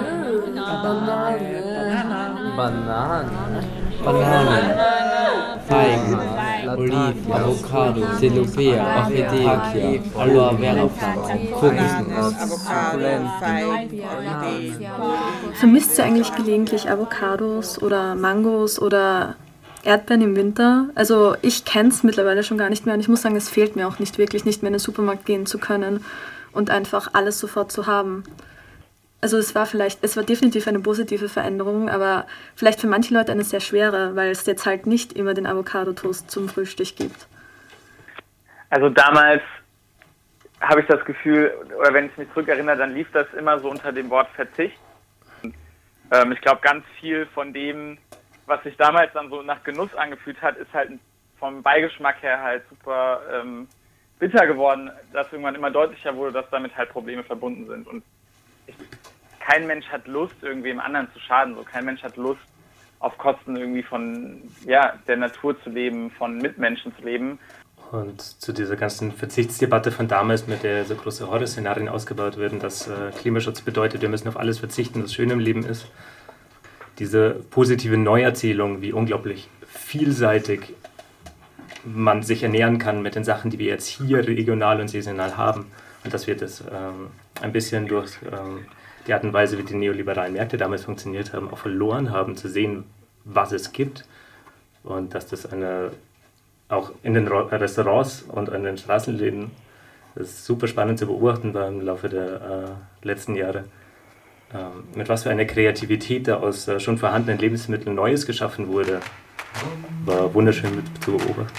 Feigen, Oliven, Avocado, Celopea, Orchidee, Aloe Vera Pflanzen, Kokosnuss, Vermisst ihr eigentlich gelegentlich Avocados oder Mangos oder Erdbeeren im Winter? Also ich kenne es mittlerweile schon gar nicht mehr und ich muss sagen, es fehlt mir auch nicht wirklich, nicht mehr in den Supermarkt gehen zu können und einfach alles sofort zu haben. Also es war definitiv eine positive Veränderung, aber vielleicht für manche Leute eine sehr schwere, weil es jetzt halt nicht immer den Avocado-Toast zum Frühstück gibt. Also damals habe ich das Gefühl, oder wenn ich mich zurückerinnere, dann lief das immer so unter dem Wort Verzicht. Ich glaube, ganz viel von dem, was sich damals dann so nach Genuss angefühlt hat, ist halt vom Beigeschmack her halt super bitter geworden, dass irgendwann immer deutlicher wurde, dass damit halt Probleme verbunden sind. Und kein Mensch hat Lust, irgendwem anderen zu schaden. So, kein Mensch hat Lust, auf Kosten irgendwie von der Natur zu leben, von Mitmenschen zu leben. Und zu dieser ganzen Verzichtsdebatte von damals, mit der so große Horrorszenarien ausgebaut werden, dass Klimaschutz bedeutet, wir müssen auf alles verzichten, was schön im Leben ist. Diese positive Neuerzählung, wie unglaublich vielseitig man sich ernähren kann mit den Sachen, die wir jetzt hier regional und saisonal haben. Und dass wir das ein bisschen durch die Art und Weise, wie die neoliberalen Märkte damals funktioniert haben, auch verloren haben, zu sehen, was es gibt. Und dass das auch in den Restaurants und an den Straßenläden, das ist super spannend zu beobachten war im Laufe der letzten Jahre, mit was für einer Kreativität da aus schon vorhandenen Lebensmitteln Neues geschaffen wurde, war wunderschön mit zu beobachten.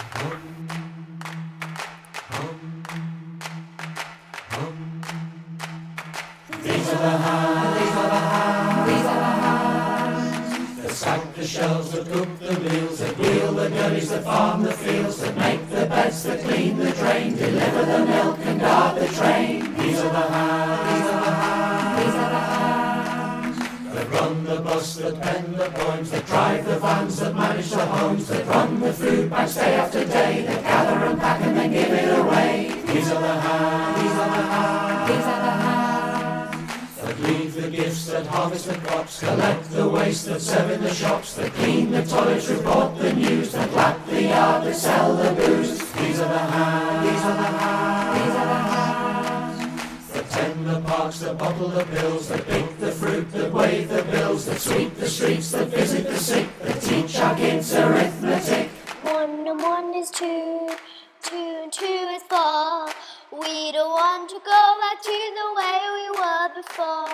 The shelves that cook the meals, that wheel the gurneys, that farm the fields, that make the beds, that clean the drain, deliver the milk and guard the train. These are the hands, these are the hands, these are the hands that run the bus, that pen the poems, that drive the vans, that manage the homes, that run the food banks day after day, that gather and pack and then give it away. These are the hands, these are the hands, these are the hands that leave the gifts, that harvest the crops, collect the waste, that serve in the shops, that clean the toilets, report the news, that lap the yard, that sell the booze. These are the hands, these are the hands, these are the hands that tend the parks, that bottle the pills, that pick the fruit, that weigh the bills, that sweep the streets, that visit the sick, that teach our kids arithmetic. 1 and 1 is 2, 2 and 2 is 4. We don't want to go back to the way we were before.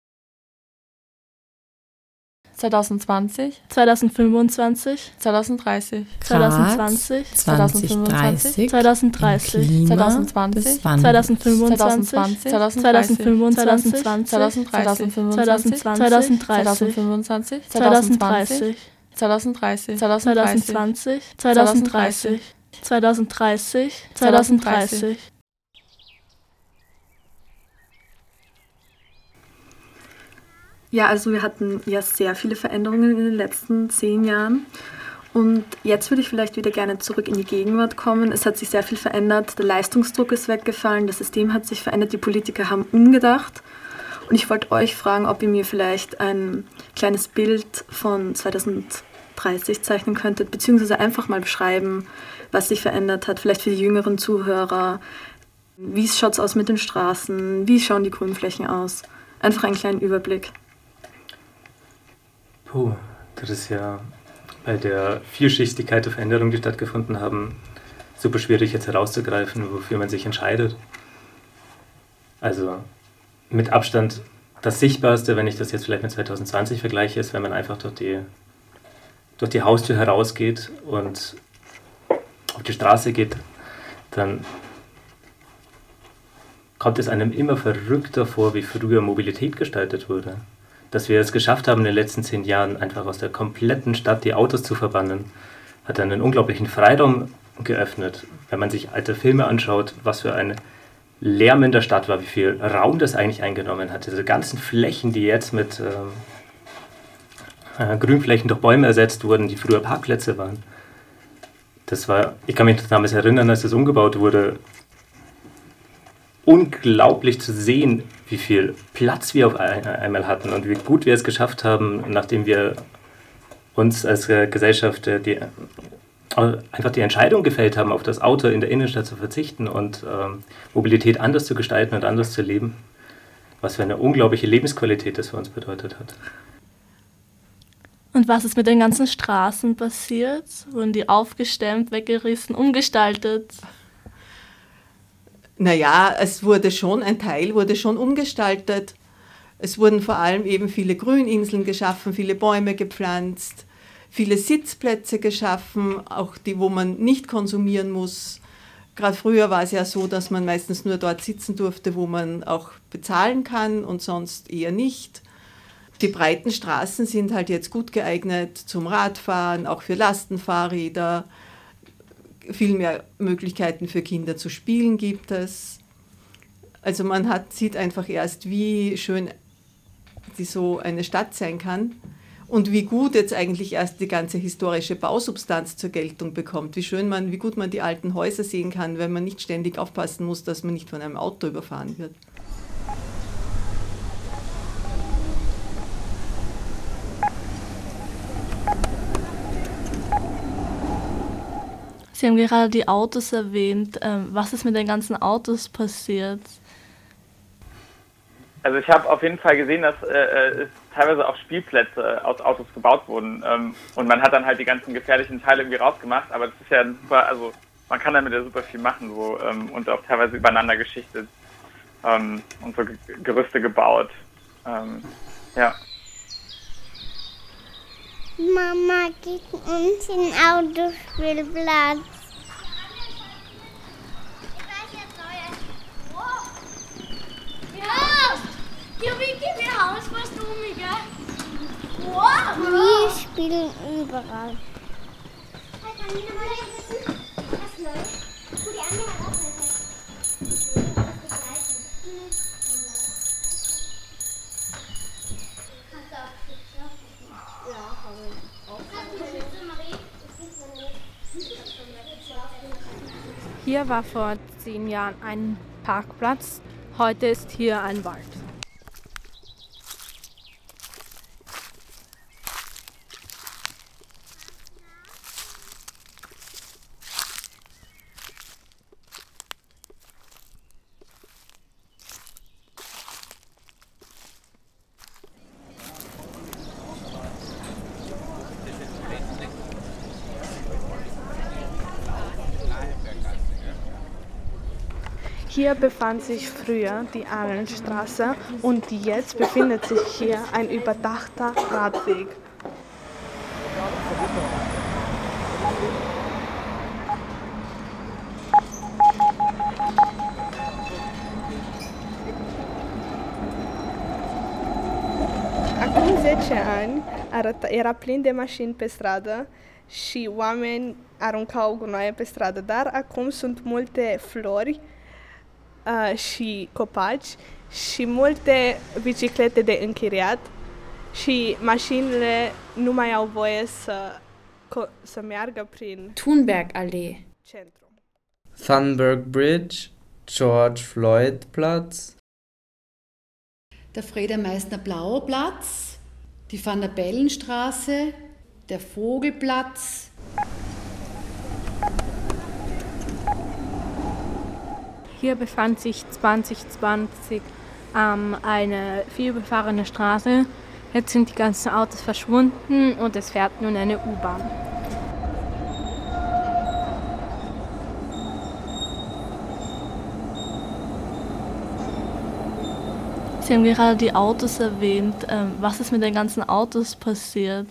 2020, 2025, 2030, 2020, 2030, 2030, 2020, 2025, 2025, 2025, 2025, 2030, 2030, 2030, 2020, 2030, 2030, 2030. Ja, also wir hatten ja sehr viele Veränderungen in den letzten 10 Jahren und jetzt würde ich vielleicht wieder gerne zurück in die Gegenwart kommen. Es hat sich sehr viel verändert, der Leistungsdruck ist weggefallen, das System hat sich verändert, die Politiker haben umgedacht und ich wollte euch fragen, ob ihr mir vielleicht ein kleines Bild von 2030 zeichnen könntet, beziehungsweise einfach mal beschreiben, was sich verändert hat, vielleicht für die jüngeren Zuhörer. Wie schaut es aus mit den Straßen? Wie schauen die Grünflächen aus? Einfach einen kleinen Überblick. Puh, das ist ja bei der Vielschichtigkeit der Veränderungen, die stattgefunden haben, super schwierig jetzt herauszugreifen, wofür man sich entscheidet. Also mit Abstand das Sichtbarste, wenn ich das jetzt vielleicht mit 2020 vergleiche, ist, wenn man einfach durch die Haustür herausgeht und auf die Straße geht, dann kommt es einem immer verrückter vor, wie früher Mobilität gestaltet wurde. Dass wir es geschafft haben, in den letzten 10 Jahren einfach aus der kompletten Stadt die Autos zu verbannen, hat einen unglaublichen Freiraum geöffnet. Wenn man sich alte Filme anschaut, was für ein Lärm in der Stadt war, wie viel Raum das eigentlich eingenommen hat. Diese ganzen Flächen, die jetzt mit Grünflächen durch Bäume ersetzt wurden, die früher Parkplätze waren. Ich kann mich damals erinnern, als das umgebaut wurde, unglaublich zu sehen, wie viel Platz wir auf einmal hatten und wie gut wir es geschafft haben, nachdem wir uns als Gesellschaft einfach die Entscheidung gefällt haben, auf das Auto in der Innenstadt zu verzichten und Mobilität anders zu gestalten und anders zu leben. Was für eine unglaubliche Lebensqualität das für uns bedeutet hat. Und was ist mit den ganzen Straßen passiert? Wurden die aufgestemmt, weggerissen, umgestaltet? Naja, ein Teil wurde schon umgestaltet. Es wurden vor allem eben viele Grüninseln geschaffen, viele Bäume gepflanzt, viele Sitzplätze geschaffen, auch die, wo man nicht konsumieren muss. Gerade früher war es ja so, dass man meistens nur dort sitzen durfte, wo man auch bezahlen kann und sonst eher nicht. Die breiten Straßen sind halt jetzt gut geeignet zum Radfahren, auch für Lastenfahrräder. Viel mehr Möglichkeiten für Kinder zu spielen gibt es. Also man sieht einfach erst, wie schön so eine Stadt sein kann. Und wie gut jetzt eigentlich erst die ganze historische Bausubstanz zur Geltung bekommt. Wie gut man die alten Häuser sehen kann, wenn man nicht ständig aufpassen muss, dass man nicht von einem Auto überfahren wird. Sie haben gerade die Autos erwähnt. Was ist mit den ganzen Autos passiert? Also ich habe auf jeden Fall gesehen, dass es teilweise auch Spielplätze aus Autos gebaut wurden. Und man hat dann halt die ganzen gefährlichen Teile irgendwie rausgemacht. Aber das ist ja super, also man kann damit ja super viel machen so, und auch teilweise übereinander geschichtet und so Gerüste gebaut. Ja. Mama geht uns in den Autospielplatz. Ja, wie geht ihr Haus fast um, gell? Wow! Wir spielen überall. Hier war vor 10 Jahren ein Parkplatz, heute ist hier ein Wald. Hier befand sich früher die Allenstraße und jetzt befindet sich hier ein überdachter Radweg. Acum 10 ani era plin de mașini pe stradă și oameni aruncau gunoaie pe stradă, dar acum sunt multe flori și copaci și multe biciclete de închiriat și mașinile nu mai au voie să meargă prin Thunbergallee, centru. Thunberg Bridge, George Floyd Platz, der Freda-Meissner-Blaue Platz, die Van der Bellen-Straße, der Vogelplatz. Hier befand sich 2020 eine vielbefahrene Straße. Jetzt sind die ganzen Autos verschwunden und es fährt nun eine U-Bahn. Sie haben gerade die Autos erwähnt. Was ist mit den ganzen Autos passiert?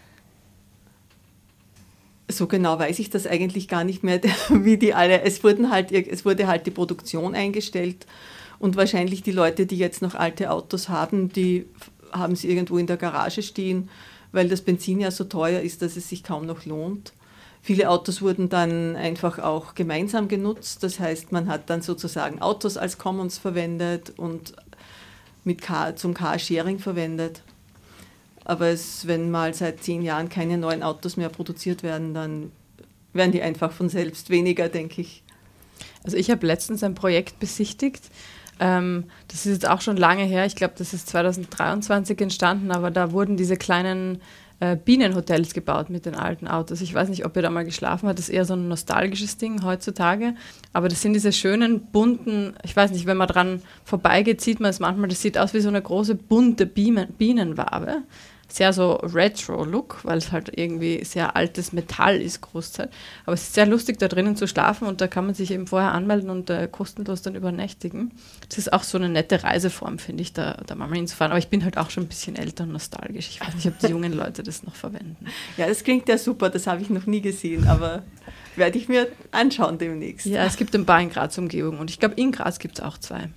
So genau weiß ich das eigentlich gar nicht mehr, wie die alle. Es wurde halt die Produktion eingestellt und wahrscheinlich die Leute, die jetzt noch alte Autos haben, die haben sie irgendwo in der Garage stehen, weil das Benzin ja so teuer ist, dass es sich kaum noch lohnt. Viele Autos wurden dann einfach auch gemeinsam genutzt. Das heißt, man hat dann sozusagen Autos als Commons verwendet und zum Carsharing verwendet. Aber wenn mal seit 10 Jahren keine neuen Autos mehr produziert werden, dann werden die einfach von selbst weniger, denke ich. Also ich habe letztens ein Projekt besichtigt. Das ist jetzt auch schon lange her. Ich glaube, das ist 2023 entstanden, aber da wurden diese kleinen Bienenhotels gebaut mit den alten Autos. Ich weiß nicht, ob ihr da mal geschlafen habt. Das ist eher so ein nostalgisches Ding heutzutage. Aber das sind diese schönen, bunten, ich weiß nicht, wenn man dran vorbeigeht, sieht man es manchmal, das sieht aus wie so eine große, bunte Bienenwabe. sehr so Retro-Look, weil es halt irgendwie sehr altes Metall ist, Großteil. Aber es ist sehr lustig, da drinnen zu schlafen und da kann man sich eben vorher anmelden und kostenlos dann übernächtigen. Das ist auch so eine nette Reiseform, finde ich, da mal hinzufahren. Aber ich bin halt auch schon ein bisschen älter und nostalgisch. Ich weiß nicht, ob die jungen Leute das noch verwenden. Ja, das klingt ja super, das habe ich noch nie gesehen, aber werde ich mir anschauen demnächst. Ja, es gibt ein paar in Graz-Umgebung und ich glaube, in Graz gibt es auch 2.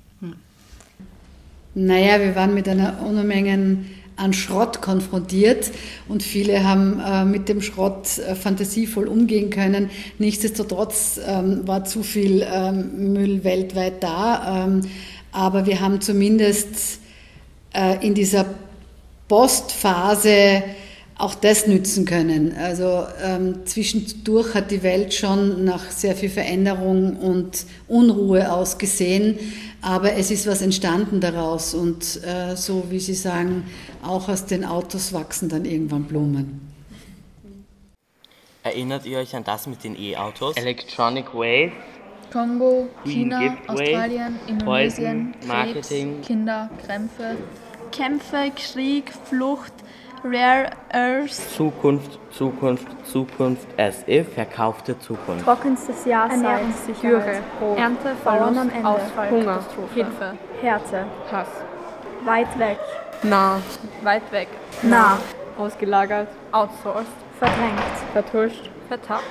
Naja, wir waren mit einer Unmenge an Schrott konfrontiert und viele haben mit dem Schrott fantasievoll umgehen können. Nichtsdestotrotz war zu viel Müll weltweit da, aber wir haben zumindest in dieser Postphase auch das nützen können. Also zwischendurch hat die Welt schon nach sehr viel Veränderung und Unruhe ausgesehen, aber es ist was entstanden daraus und so wie Sie sagen, auch aus den Autos wachsen dann irgendwann Blumen. Erinnert ihr euch an das mit den E-Autos? Electronic Waste, Kongo, China, Giveaway, Australien, Indonesien, Poison, Marketing, Krebs, Kinder, Krämpfe, Kämpfe, Krieg, Flucht, Rare Earth, Zukunft, as if, verkaufte Zukunft. trockenstes Jahr, Ernährungssicherheit, Dürre, Ernte, Bauern Verlust, am Ende, Ausfall, Hunger, Katastrophe, Hilfe, Härte, Hass, weit weg, nah, weit weg, nah, ausgelagert, outsourced, verdrängt, vertuscht, vertappt.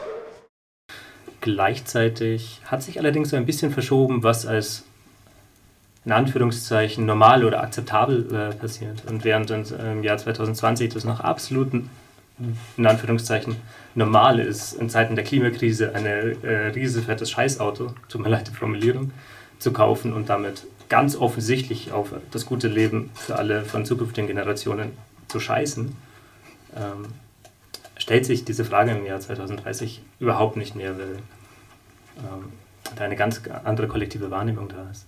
Gleichzeitig hat sich allerdings so ein bisschen verschoben, was als in Anführungszeichen normal oder akzeptabel passiert. Und während im Jahr 2020 das noch absolut in Anführungszeichen normal ist, in Zeiten der Klimakrise eine riesefettes Scheißauto, tut mir leid die Formulierung, zu kaufen und damit ganz offensichtlich auf das gute Leben für alle von zukünftigen Generationen zu scheißen, stellt sich diese Frage im Jahr 2030 überhaupt nicht mehr, weil da eine ganz andere kollektive Wahrnehmung da ist.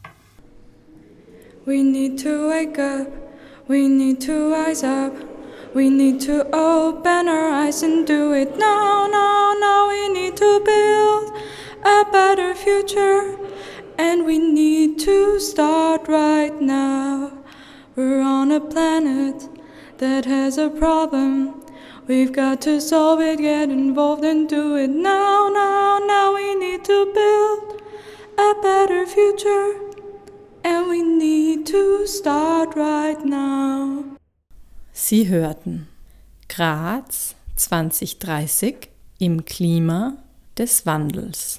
We need to wake up, we need to rise up, we need to open our eyes and do it now, now, now. We need to build a better future, and we need to start right now. We're on a planet that has a problem. We've got to solve it, get involved and do it now, now, now. We need to build a better future. And we need to start right now. Sie hörten Graz 2030 im Klima des Wandels.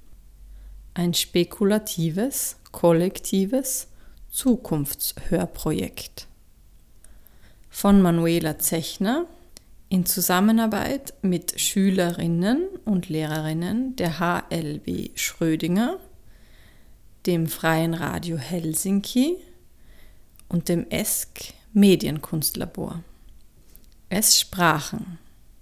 Ein spekulatives, kollektives Zukunftshörprojekt. Von Manuela Zechner in Zusammenarbeit mit Schülerinnen und Lehrerinnen der HLW Schrödinger, dem Freien Radio Helsinki und dem ESC Medienkunstlabor. Es sprachen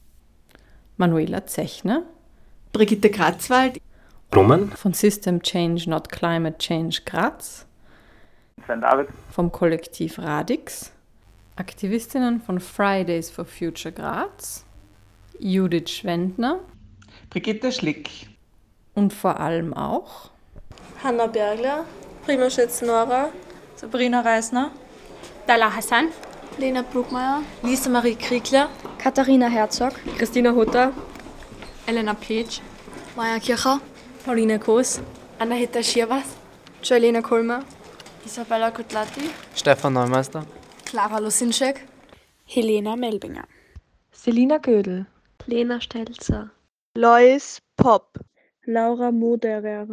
Manuela Zechner, Brigitte Kratzwald, Roman von System Change Not Climate Change Graz, Sven David vom Kollektiv Radix, Aktivistinnen von Fridays for Future Graz, Judith Schwendner, Brigitte Schlick und vor allem auch Hanna Bergler, Prima Schütz-Nora, Sabrina Reisner, Dala Hassan, Lena Bruckmeier, Lisa Marie Kriegler, Katharina Herzog, Christina Hutter, Elena Petsch, Maja Kircher, Pauline Koos, Anahita Schirwas, Joelina Kulmer, Isabella Kutlati, Stefan Neumeister, Clara Lusinczek, Helena Melbinger, Selina Gödel, Lena Stelzer, Lois Popp, Laura Moderer,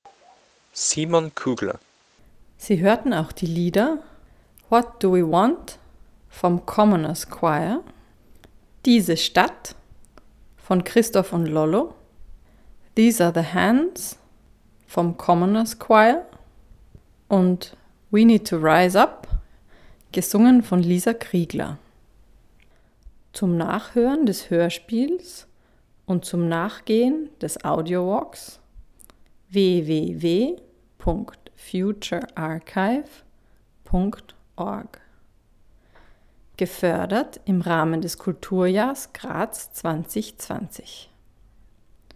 Simon Kugler. Sie hörten auch die Lieder What Do We Want vom Commoners Choir, Diese Stadt von Christoph und Lollo, These Are the Hands vom Commoners Choir und We Need to Rise Up, gesungen von Lisa Kriegler. Zum Nachhören des Hörspiels und zum Nachgehen des Audiowalks www.futurearchive.org. Gefördert im Rahmen des Kulturjahrs Graz 2020.